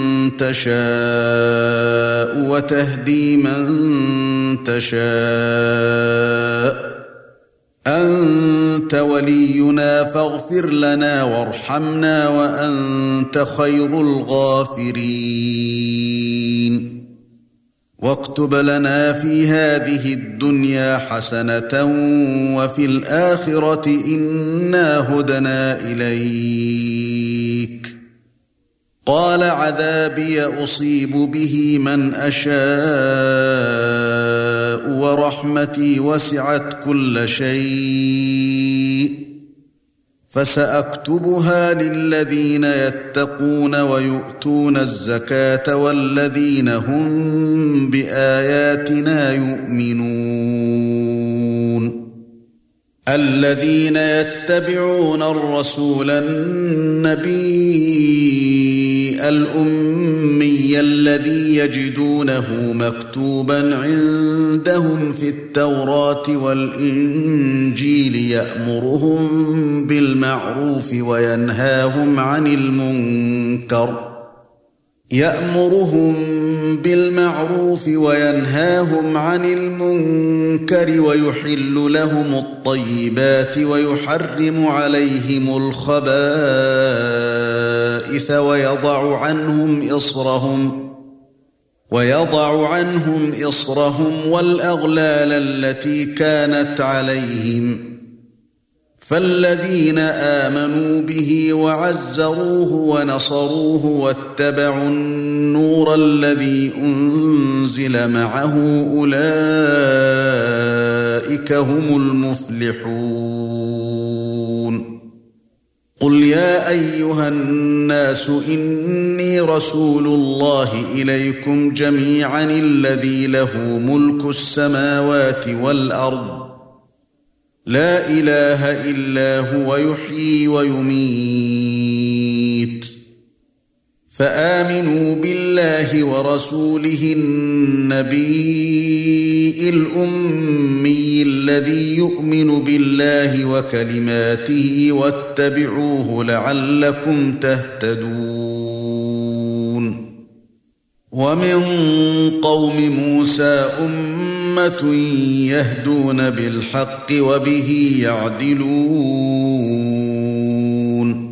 تَشَاءُ وَتَهْدِي مَن تَشَاءُ أنت ولينا فاغفر لنا وارحمنا وأنت خير الغافرين واكتب لنا في هذه الدنيا حسنة وفي الآخرة إنا هدنا إليك قال عذابي أصيب به من أشاء ورحمتي وسعت كل شيء فسأكتبها للذين يتقون ويؤتون الزكاة والذين هم بآياتنا يؤمنون الذين يتبعون الرسول النبي الأمي الذي يجدونه مكتوبا عندهم في التوراة والإنجيل يأمرهم بالمعروف وينهاهم عن المنكر يأمرهم بالمعروف وينهاهم عن المنكر ويحل لهم الطيبات ويحرم عليهم الخبائث ويضع عنهم إصرهم ويضع عنهم إصرهم والأغلال التي كانت عليهم فالذين آمنوا به وعزروه ونصروه واتبعوا النور الذي أنزل معه أولئك هم المفلحون قل يا أيها الناس إني رسول الله إليكم جميعا الذي له ملك السماوات والأرض لا إله إلا هو يحيي ويميت فآمنوا بالله ورسوله النبي الأمي الذي يؤمن بالله وكلماته واتبعوه لعلكم تهتدون ومن قوم موسى أمة يهدون بالحق وبه يعدلون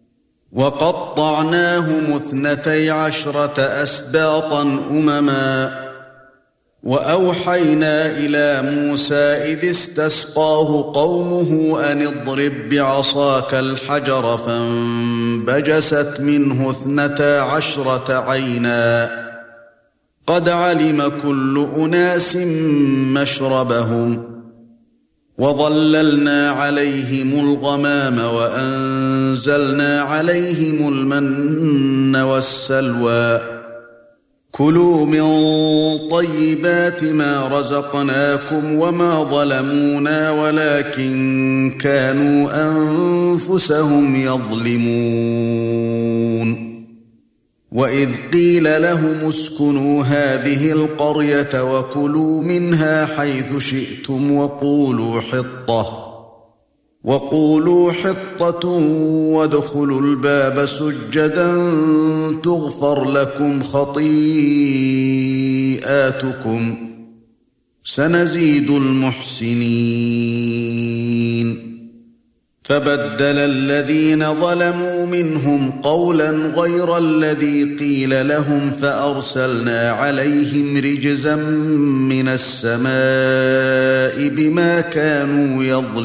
وقطعناهم اثنتي عشرة أسباطا أمما وأوحينا إلى موسى إذ استسقاه قومه أن اضرب بعصاك الحجر فانبجست منه اثنتا عشرة عينا قد علم كل أناس مشربهم وظللنا عليهم الغمام وأنزلنا عليهم المن والسلوى كلوا من طيبات ما رزقناكم وما ظلمونا ولكن كانوا أنفسهم يظلمون وإذ قيل لهم اسكنوا هذه القرية وكلوا منها حيث شئتم وقولوا حطة وقولوا حطة وادخلوا الباب سجدا تغفر لكم خطيئاتكم سنزيد المحسنين فبدل الذين ظلموا منهم قولا غير الذي قيل لهم فأرسلنا عليهم رجزا من السماء بما كانوا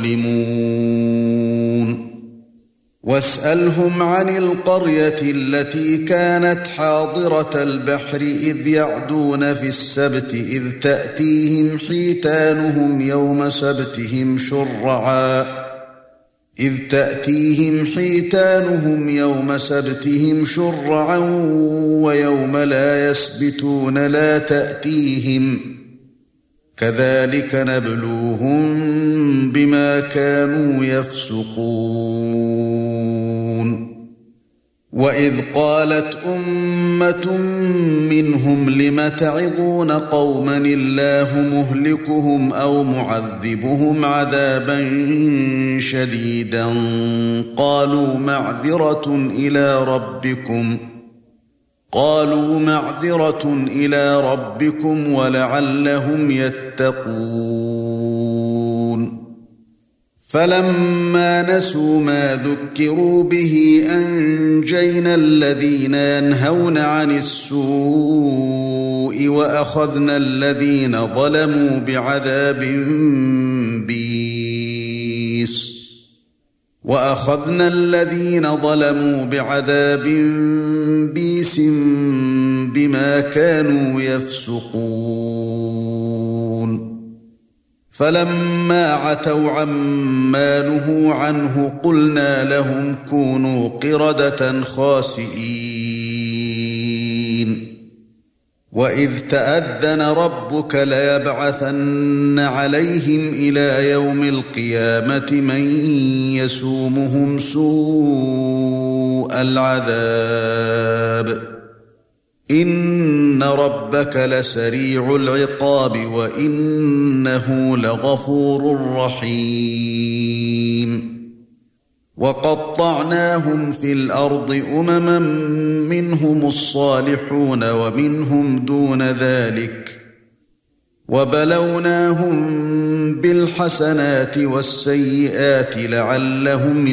يظلمون واسألهم عن القرية التي كانت حاضرة البحر إذ يعدون في السبت إذ تأتيهم حيتانهم يوم سبتهم شرعا إذ تأتيهم حيتانهم يوم سبتهم شرعا ويوم لا يسبتون لا تأتيهم كذلك نبلوهم بما كانوا يفسقون وإذ قالت أمة منهم لم تعظون قوما الله مهلكهم أو معذبهم عذابا شديدا قالوا معذرة إلى ربكم قالوا معذرة إلى ربكم ولعلهم يتقون فَلَمَّا نَسُوا مَا ذُكِّرُوا بِهِ أَنجَيْنَا الَّذِينَ يَنْهَوْنَ عَنِ السُّوءِ وَأَخَذْنَا الَّذِينَ ظَلَمُوا بِعَذَابٍ بِئِيسٍ وَأَخَذْنَا الَّذِينَ ظَلَمُوا بِعَذَابٍ بِئِيسٍ بِمَا كَانُوا يَفْسُقُونَ فَلَمَّا عَتَوْا عَمَّا نُهُوا عَنْهُ قُلْنَا لَهُمْ كُونُوا قِرَدَةً خَاسِئِينَ وَإِذْ تَأَذَّنَ رَبُّكَ لَيَبْعَثَنَّ عَلَيْهِمْ إِلَى يَوْمِ الْقِيَامَةِ مَن يَسُومُهُمْ سُوءَ الْعَذَابِ إِنَّ رَبَّكَ لَسَرِيعُ الْعِقَابِ وَإِنَّهُ لَغَفُورٌ رَّحِيمٌ وَقَطَّعْنَاهُمْ فِي الْأَرْضِ أُمَمًا مِّنْهُمُ الصَّالِحُونَ وَمِنْهُمْ دُونَ ذَلِكَ وَبَلَوْنَاهُمْ بِالْحَسَنَاتِ وَالسَّيِّئَاتِ لَعَلَّهُمْ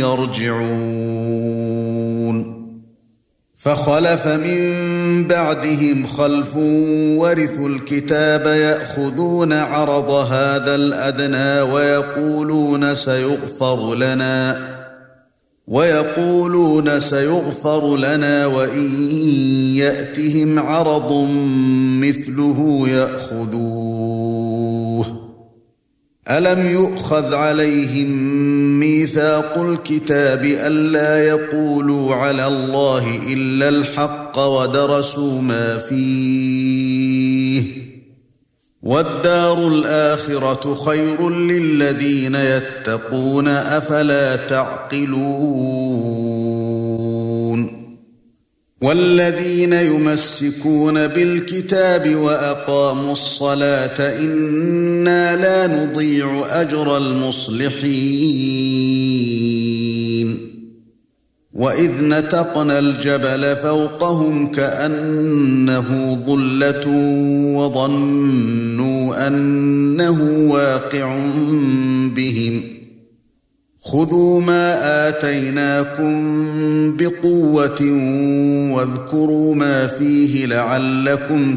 يَرْجِعُونَ فَخَلَفَ مِن بَعْدِهِمْ خَلْفٌ وَرِثُوا الْكِتَابَ يَأْخُذُونَ عَرَضَ هَذَا الْأَدْنَى وَيَقُولُونَ سَيُغْفَرُ لَنَا وَيَقُولُونَ سَيُغْفَرُ لَنَا وَإِن يَأْتِهِمْ عَرَضٌ مِثْلُهُ يَأْخُذُوهُ أَلَمْ يُؤْخَذْ عَلَيْهِمْ مِيثَاقُ الْكِتَابِ أَلَّا يَقُولُوا عَلَى اللَّهِ إِلَّا الْحَقَّ وَدَرَسُوا مَا فِيهِ وَالدَّارُ الْآخِرَةُ خَيْرٌ لِّلَّذِينَ يَتَّقُونَ أَفَلَا تَعْقِلُونَ وَالَّذِينَ يُمَسِّكُونَ بِالْكِتَابِ وَأَقَامُوا الصَّلَاةَ إِنَّا لَا نُضِيعُ أَجْرَ الْمُصْلِحِينَ وَإِذْ نَتَقْنَا الْجَبَلَ فَوْقَهُمْ كَأَنَّهُ ظُلَّةٌ وَظَنُّوا أَنَّهُ واقع بِهِمْ خُذُوا مَا آتَيْنَاكُمْ بِقُوَّةٍ وَاذْكُرُوا مَا فِيهِ لَعَلَّكُمْ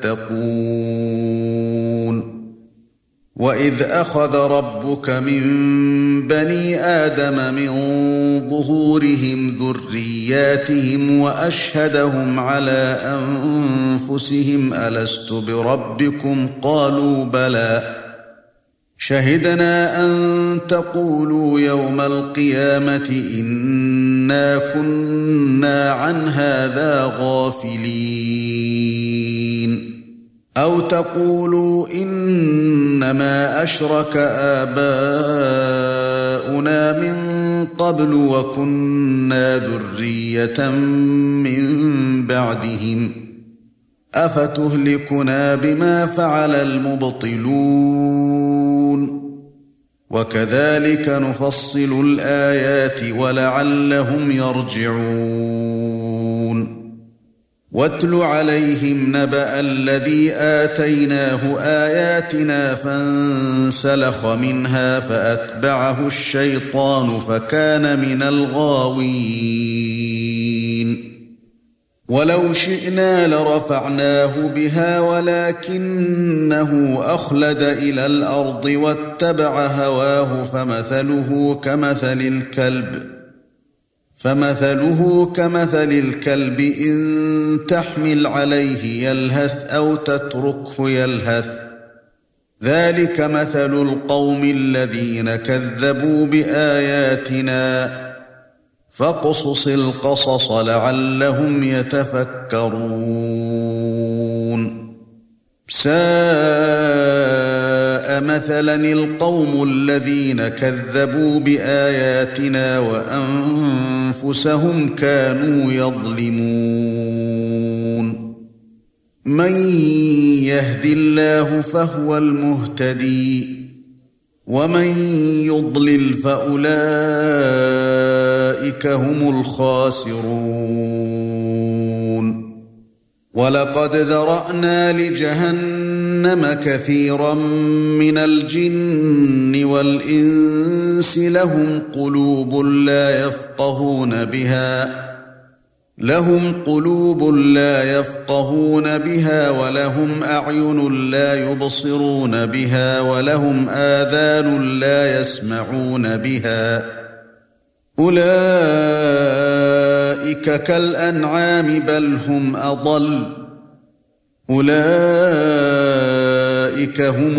تَتَّقُونَ وَإِذْ أَخَذَ رَبُّكَ مِنْ بَنِي آدَمَ مِنْ ظُهُورِهِمْ ذُرِّيَّاتِهِمْ وَأَشْهَدَهُمْ عَلَى أَنفُسِهِمْ أَلَسْتُ بِرَبِّكُمْ قَالُوا بَلَى شَهِدْنَا أَن تَقُولُوا يَوْمَ الْقِيَامَةِ إِنَّا كُنَّا عَنْ هَذَا غَافِلِينَ أَوْ تَقُولُوا إِنَّمَا أَشْرَكَ آبَاؤُنَا مِنْ قَبْلُ وَكُنَّا ذُرِّيَّةً مِنْ بَعْدِهِمْ أَفَتُهْلِكُنَا بِمَا فَعَلَ الْمُبْطِلُونَ وَكَذَلِكَ نُفَصِّلُ الْآيَاتِ وَلَعَلَّهُمْ يَرْجِعُونَ وَاتْلُ عَلَيْهِمْ نَبَأَ الَّذِي آتَيْنَاهُ آيَاتِنَا فَانسَلَخَ مِنْهَا فَأَتْبَعَهُ الشَّيْطَانُ فَكَانَ مِنَ الْغَاوِينَ وَلَوْ شِئْنَا لَرَفَعْنَاهُ بِهَا وَلَكِنَّهُ أَخْلَدَ إِلَى الْأَرْضِ وَاتَّبَعَ هَوَاهُ فَمَثَلُهُ كَمَثَلِ الْكَلْبِ فَمَثَلُهُ كَمَثَلِ الْكَلْبِ إِن تَحْمِلْ عَلَيْهِ يَلْهَثْ أَوْ تَتْرُكْهُ يَلْهَث ذَلِكَ مَثَلُ الْقَوْمِ الَّذِينَ كَذَّبُوا بِآيَاتِنَا فَاقْصُصِ الْقَصَصَ لَعَلَّهُمْ يَتَفَكَّرُونَ سَاءَ مَثَلًا الْقَوْمُ الَّذِينَ كَذَّبُوا بِآيَاتِنَا وَأَنفُسَهُمْ كَانُوا يَظْلِمُونَ مَن يَهْدِ اللَّهُ فَهُوَ الْمُهْتَدِي وَمَن يُضْلِلْ فَأُولَئِكَ هُمُ الْخَاسِرُونَ وَلَقَدْ ذَرَأْنَا لِجَهَنَّمَ كَثِيرًا مِنَ الْجِنِّ وَالْإِنسِ لَهُمْ قُلُوبٌ لَا يَفْقَهُونَ بِهَا لَهُمْ قُلُوبٌ لَا يَفْقَهُونَ بِهَا وَلَهُمْ أَعْيُنٌ لَا يُبْصِرُونَ بِهَا وَلَهُمْ آذَانٌ لا يَسْمَعُونَ بِهَا أُولَئِكَ كَالْأَنْعَامِ بَلْ هُمْ أَضَلُّ أُولَئِكَ هُمُ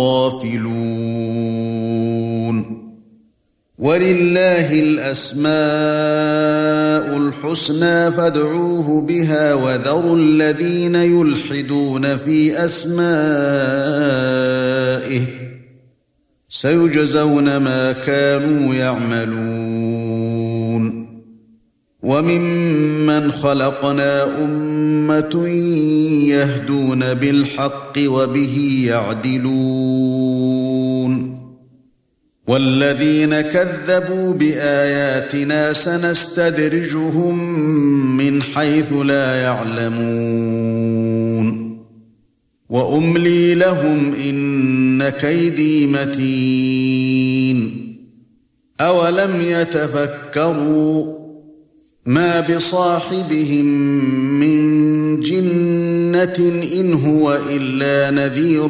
الْغَافِلُونَ وَلِلَّهِ الْأَسْمَاءُ الْحُسْنَى فَادْعُوهُ بِهَا وَذَرُوا الَّذِينَ يُلْحِدُونَ فِي أَسْمَائِهِ سَيُجْزَوْنَ مَا كَانُوا يَعْمَلُونَ وَمِمَّنْ خَلَقْنَا أُمَّةٌ يَهْدُونَ بِالْحَقِّ وَبِهِ يَعْدِلُونَ وَالَّذِينَ كَذَّبُوا بِآيَاتِنَا سَنَسْتَدْرِجُهُم مِّنْ حَيْثُ لَا يَعْلَمُونَ وَأُمْلِي لَهُمْ إِنَّ كَيْدِي مَتِينٌ أَوَلَمْ يَتَفَكَّرُوا مَا بِصَاحِبِهِم مِّن جِنَّةٍ إِنْ هُوَ إِلَّا نَذِيرٌ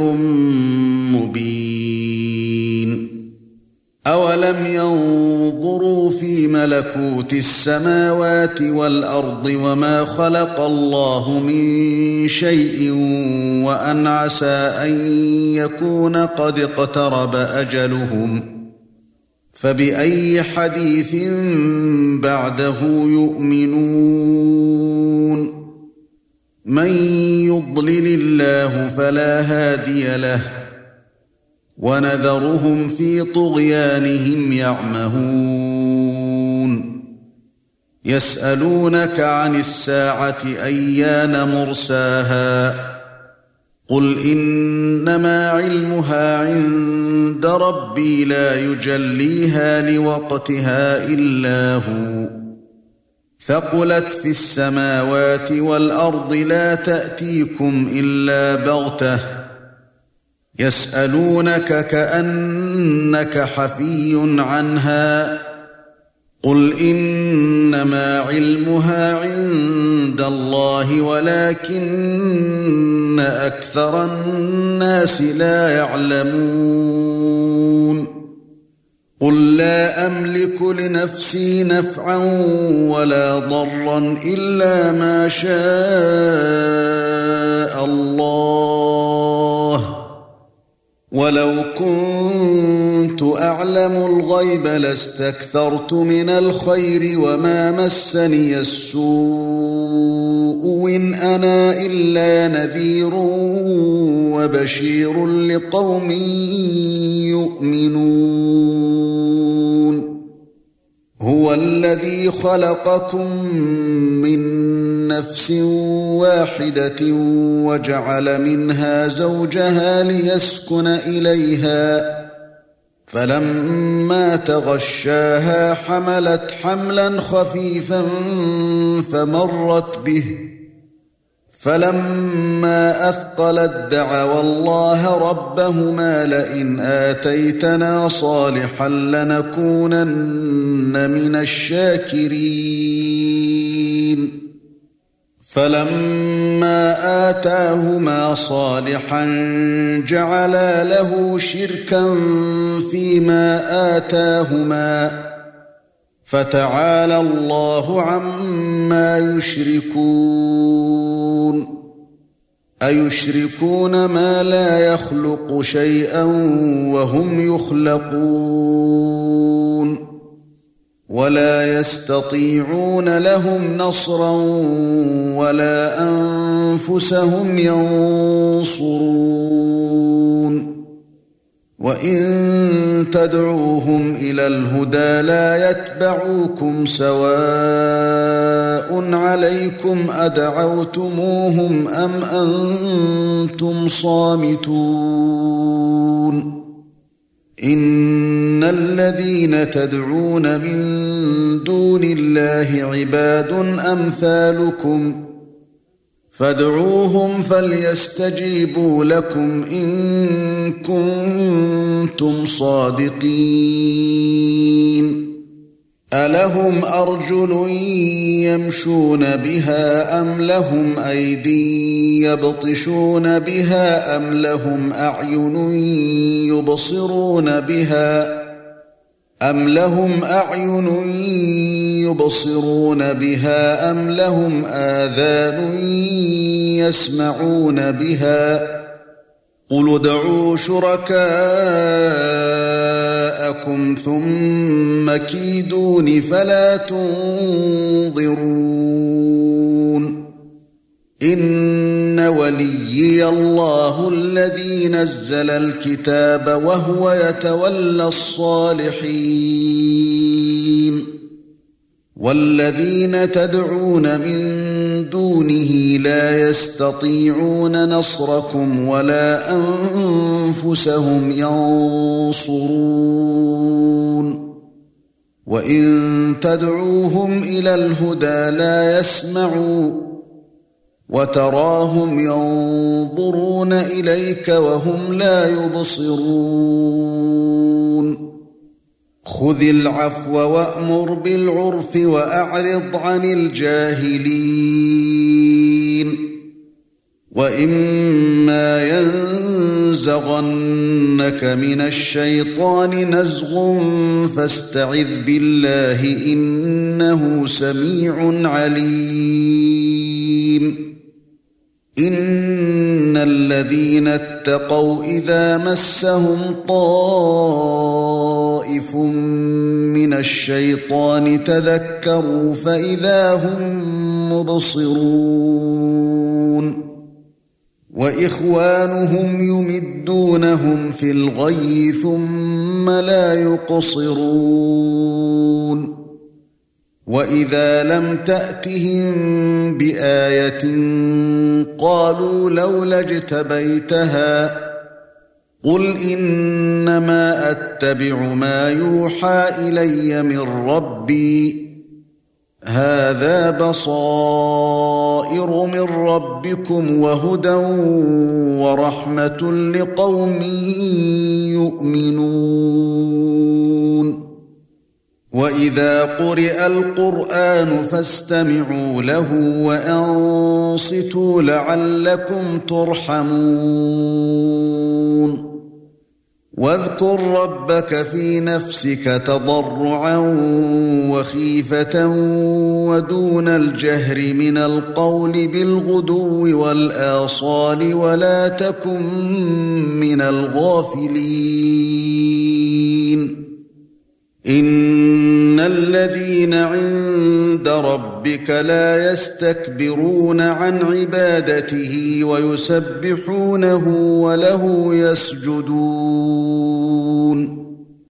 مُبِينٌ أَوَلَمْ يَنظُرُوا فِي مَلَكُوتِ السَّمَاوَاتِ وَالْأَرْضِ وَمَا خَلَقَ اللَّهُ مِن شَيْءٍ وَأَنْ عَسَىٰ أَن يَكُونَ قَدِ اقْتَرَبَ أَجَلُهُمْ فَبِأَيِّ حَدِيثٍ بَعْدَهُ يُؤْمِنُونَ مَن يُضْلِلِ اللَّهُ فَلَا هَادِيَ لَهُ وَنَذَرُهُمْ فِي طُغْيَانِهِمْ يَعْمَهُونَ يَسْأَلُونَكَ عَنِ السَّاعَةِ أَيَّانَ مُرْسَاهَا قُلْ إِنَّمَا عِلْمُهَا عِندَ رَبِّي لَا يُجَلِّيهَا لِوَقْتِهَا إِلَّا هُوَ ثَقُلَتْ فِي السَّمَاوَاتِ وَالْأَرْضِ لَا تَأْتِيكُمْ إِلَّا بَغْتَةً يَسْأَلُونَكَ كَأَنَّكَ حَفِيٌّ عَنْهَا قُلْ إِنَّمَا عِلْمُهَا عِندَ اللَّهِ وَلَكِنَّ أَكْثَرَ النَّاسِ لَا يَعْلَمُونَ قُل لَّا أَمْلِكُ لِنَفْسِي نَفْعًا وَلَا ضَرًّا إِلَّا مَا شَاءَ اللَّهُ وَلَوْ كُنتُ أَعْلَمُ الْغَيْبَ لَاسْتَكْثَرْتُ مِنَ الْخَيْرِ وَمَا مَسَّنِيَ السُّوءُ إِنْ أَنَا إِلَّا نَذِيرٌ وَبَشِيرٌ لِقَوْمٍ يُؤْمِنُونَ هُوَ الَّذِي خَلَقَكُم مِّن نَّفْسٍ وَاحِدَةٍ وَجَعَلَ مِنْهَا زَوْجَهَا لِيَسْكُنَ إِلَيْهَا فَلَمَّا تَغَشَّاهَا حَمَلَتْ حَمْلًا خَفِيفًا فَمَرَّتْ بِهِ فَلَمَّا أَثْقَلَت دَّعَوَا اللَّهَ رَبَّهُمَا لَئِنْ آتَيْتَنَا صَالِحًا لَّنَكُونَنَّ مِنَ الشَّاكِرِينَ فَلَمَّا آتَاهُمَا صَالِحًا جَعَلَا لَهُ شِرْكًا فِيمَا آتَاهُمَا فَتَعَالَى اللَّهُ عَمَّا يُشْرِكُونَ أَيُشْرِكُونَ مَا لَا يَخْلُقُ شَيْئًا وَهُمْ يُخْلَقُونَ وَلَا يَسْتَطِيعُونَ لَهُمْ نَصْرًا وَلَا أَنفُسَهُمْ يَنصُرُونَ وَإِن تَدْعُوهُمْ إِلَى الْهُدَى لَا يَتَّبِعُوكُمْ سَوَاءٌ عَلَيْكُمْ أَدْعَوْتُمُوهُمْ أَمْ أَنْتُمْ صَامِتُونَ إِنَّ الَّذِينَ تَدْعُونَ مِن دُونِ اللَّهِ عِبَادٌ أَمْثَالُكُمْ فادعوهم فليستجيبوا لكم إن كنتم صادقين ألهم أرجل يمشون بها أم لهم أيدي يبطشون بها أم لهم أعين يبصرون بها أم لهم أعين يبصرون بها أم لهم آذان يسمعون بها قل ادعوا شركاءكم ثم كيدون فلا تنظرون إن وليي الله الذي نزل الكتاب وهو يتولى الصالحين والذين تدعون من دونه لا يستطيعون نصركم ولا أنفسهم ينصرون وإن تدعوهم إلى الهدى لا يسمعوا وتراهم ينظرون إليك وهم لا يبصرون خذ العفو وأمر بالعرف وأعرض عن الجاهلين وإما ينزغنك من الشيطان نزغ فاستعذ بالله إنه سميع عليم إن الذين اتقوا إذا مسهم طائف من الشيطان تذكروا فإذا هم مبصرون وإخوانهم يمدونهم في الغي ثم لا يقصرون وإذا لم تأتهم بآية قالوا لولا اجتبيتها قل إنما أتبع ما يوحى إلي من ربي هذا بصائر من ربكم وهدى ورحمة لقوم يؤمنون وإذا قرئ القرآن فاستمعوا له وأنصتوا لعلكم ترحمون واذكر ربك في نفسك تضرعا وخيفة ودون الجهر من القول بالغدو والآصال ولا تكن من الغافلين إن الذين عند ربك لا يستكبرون عن عبادته ويسبحونه وله يسجدون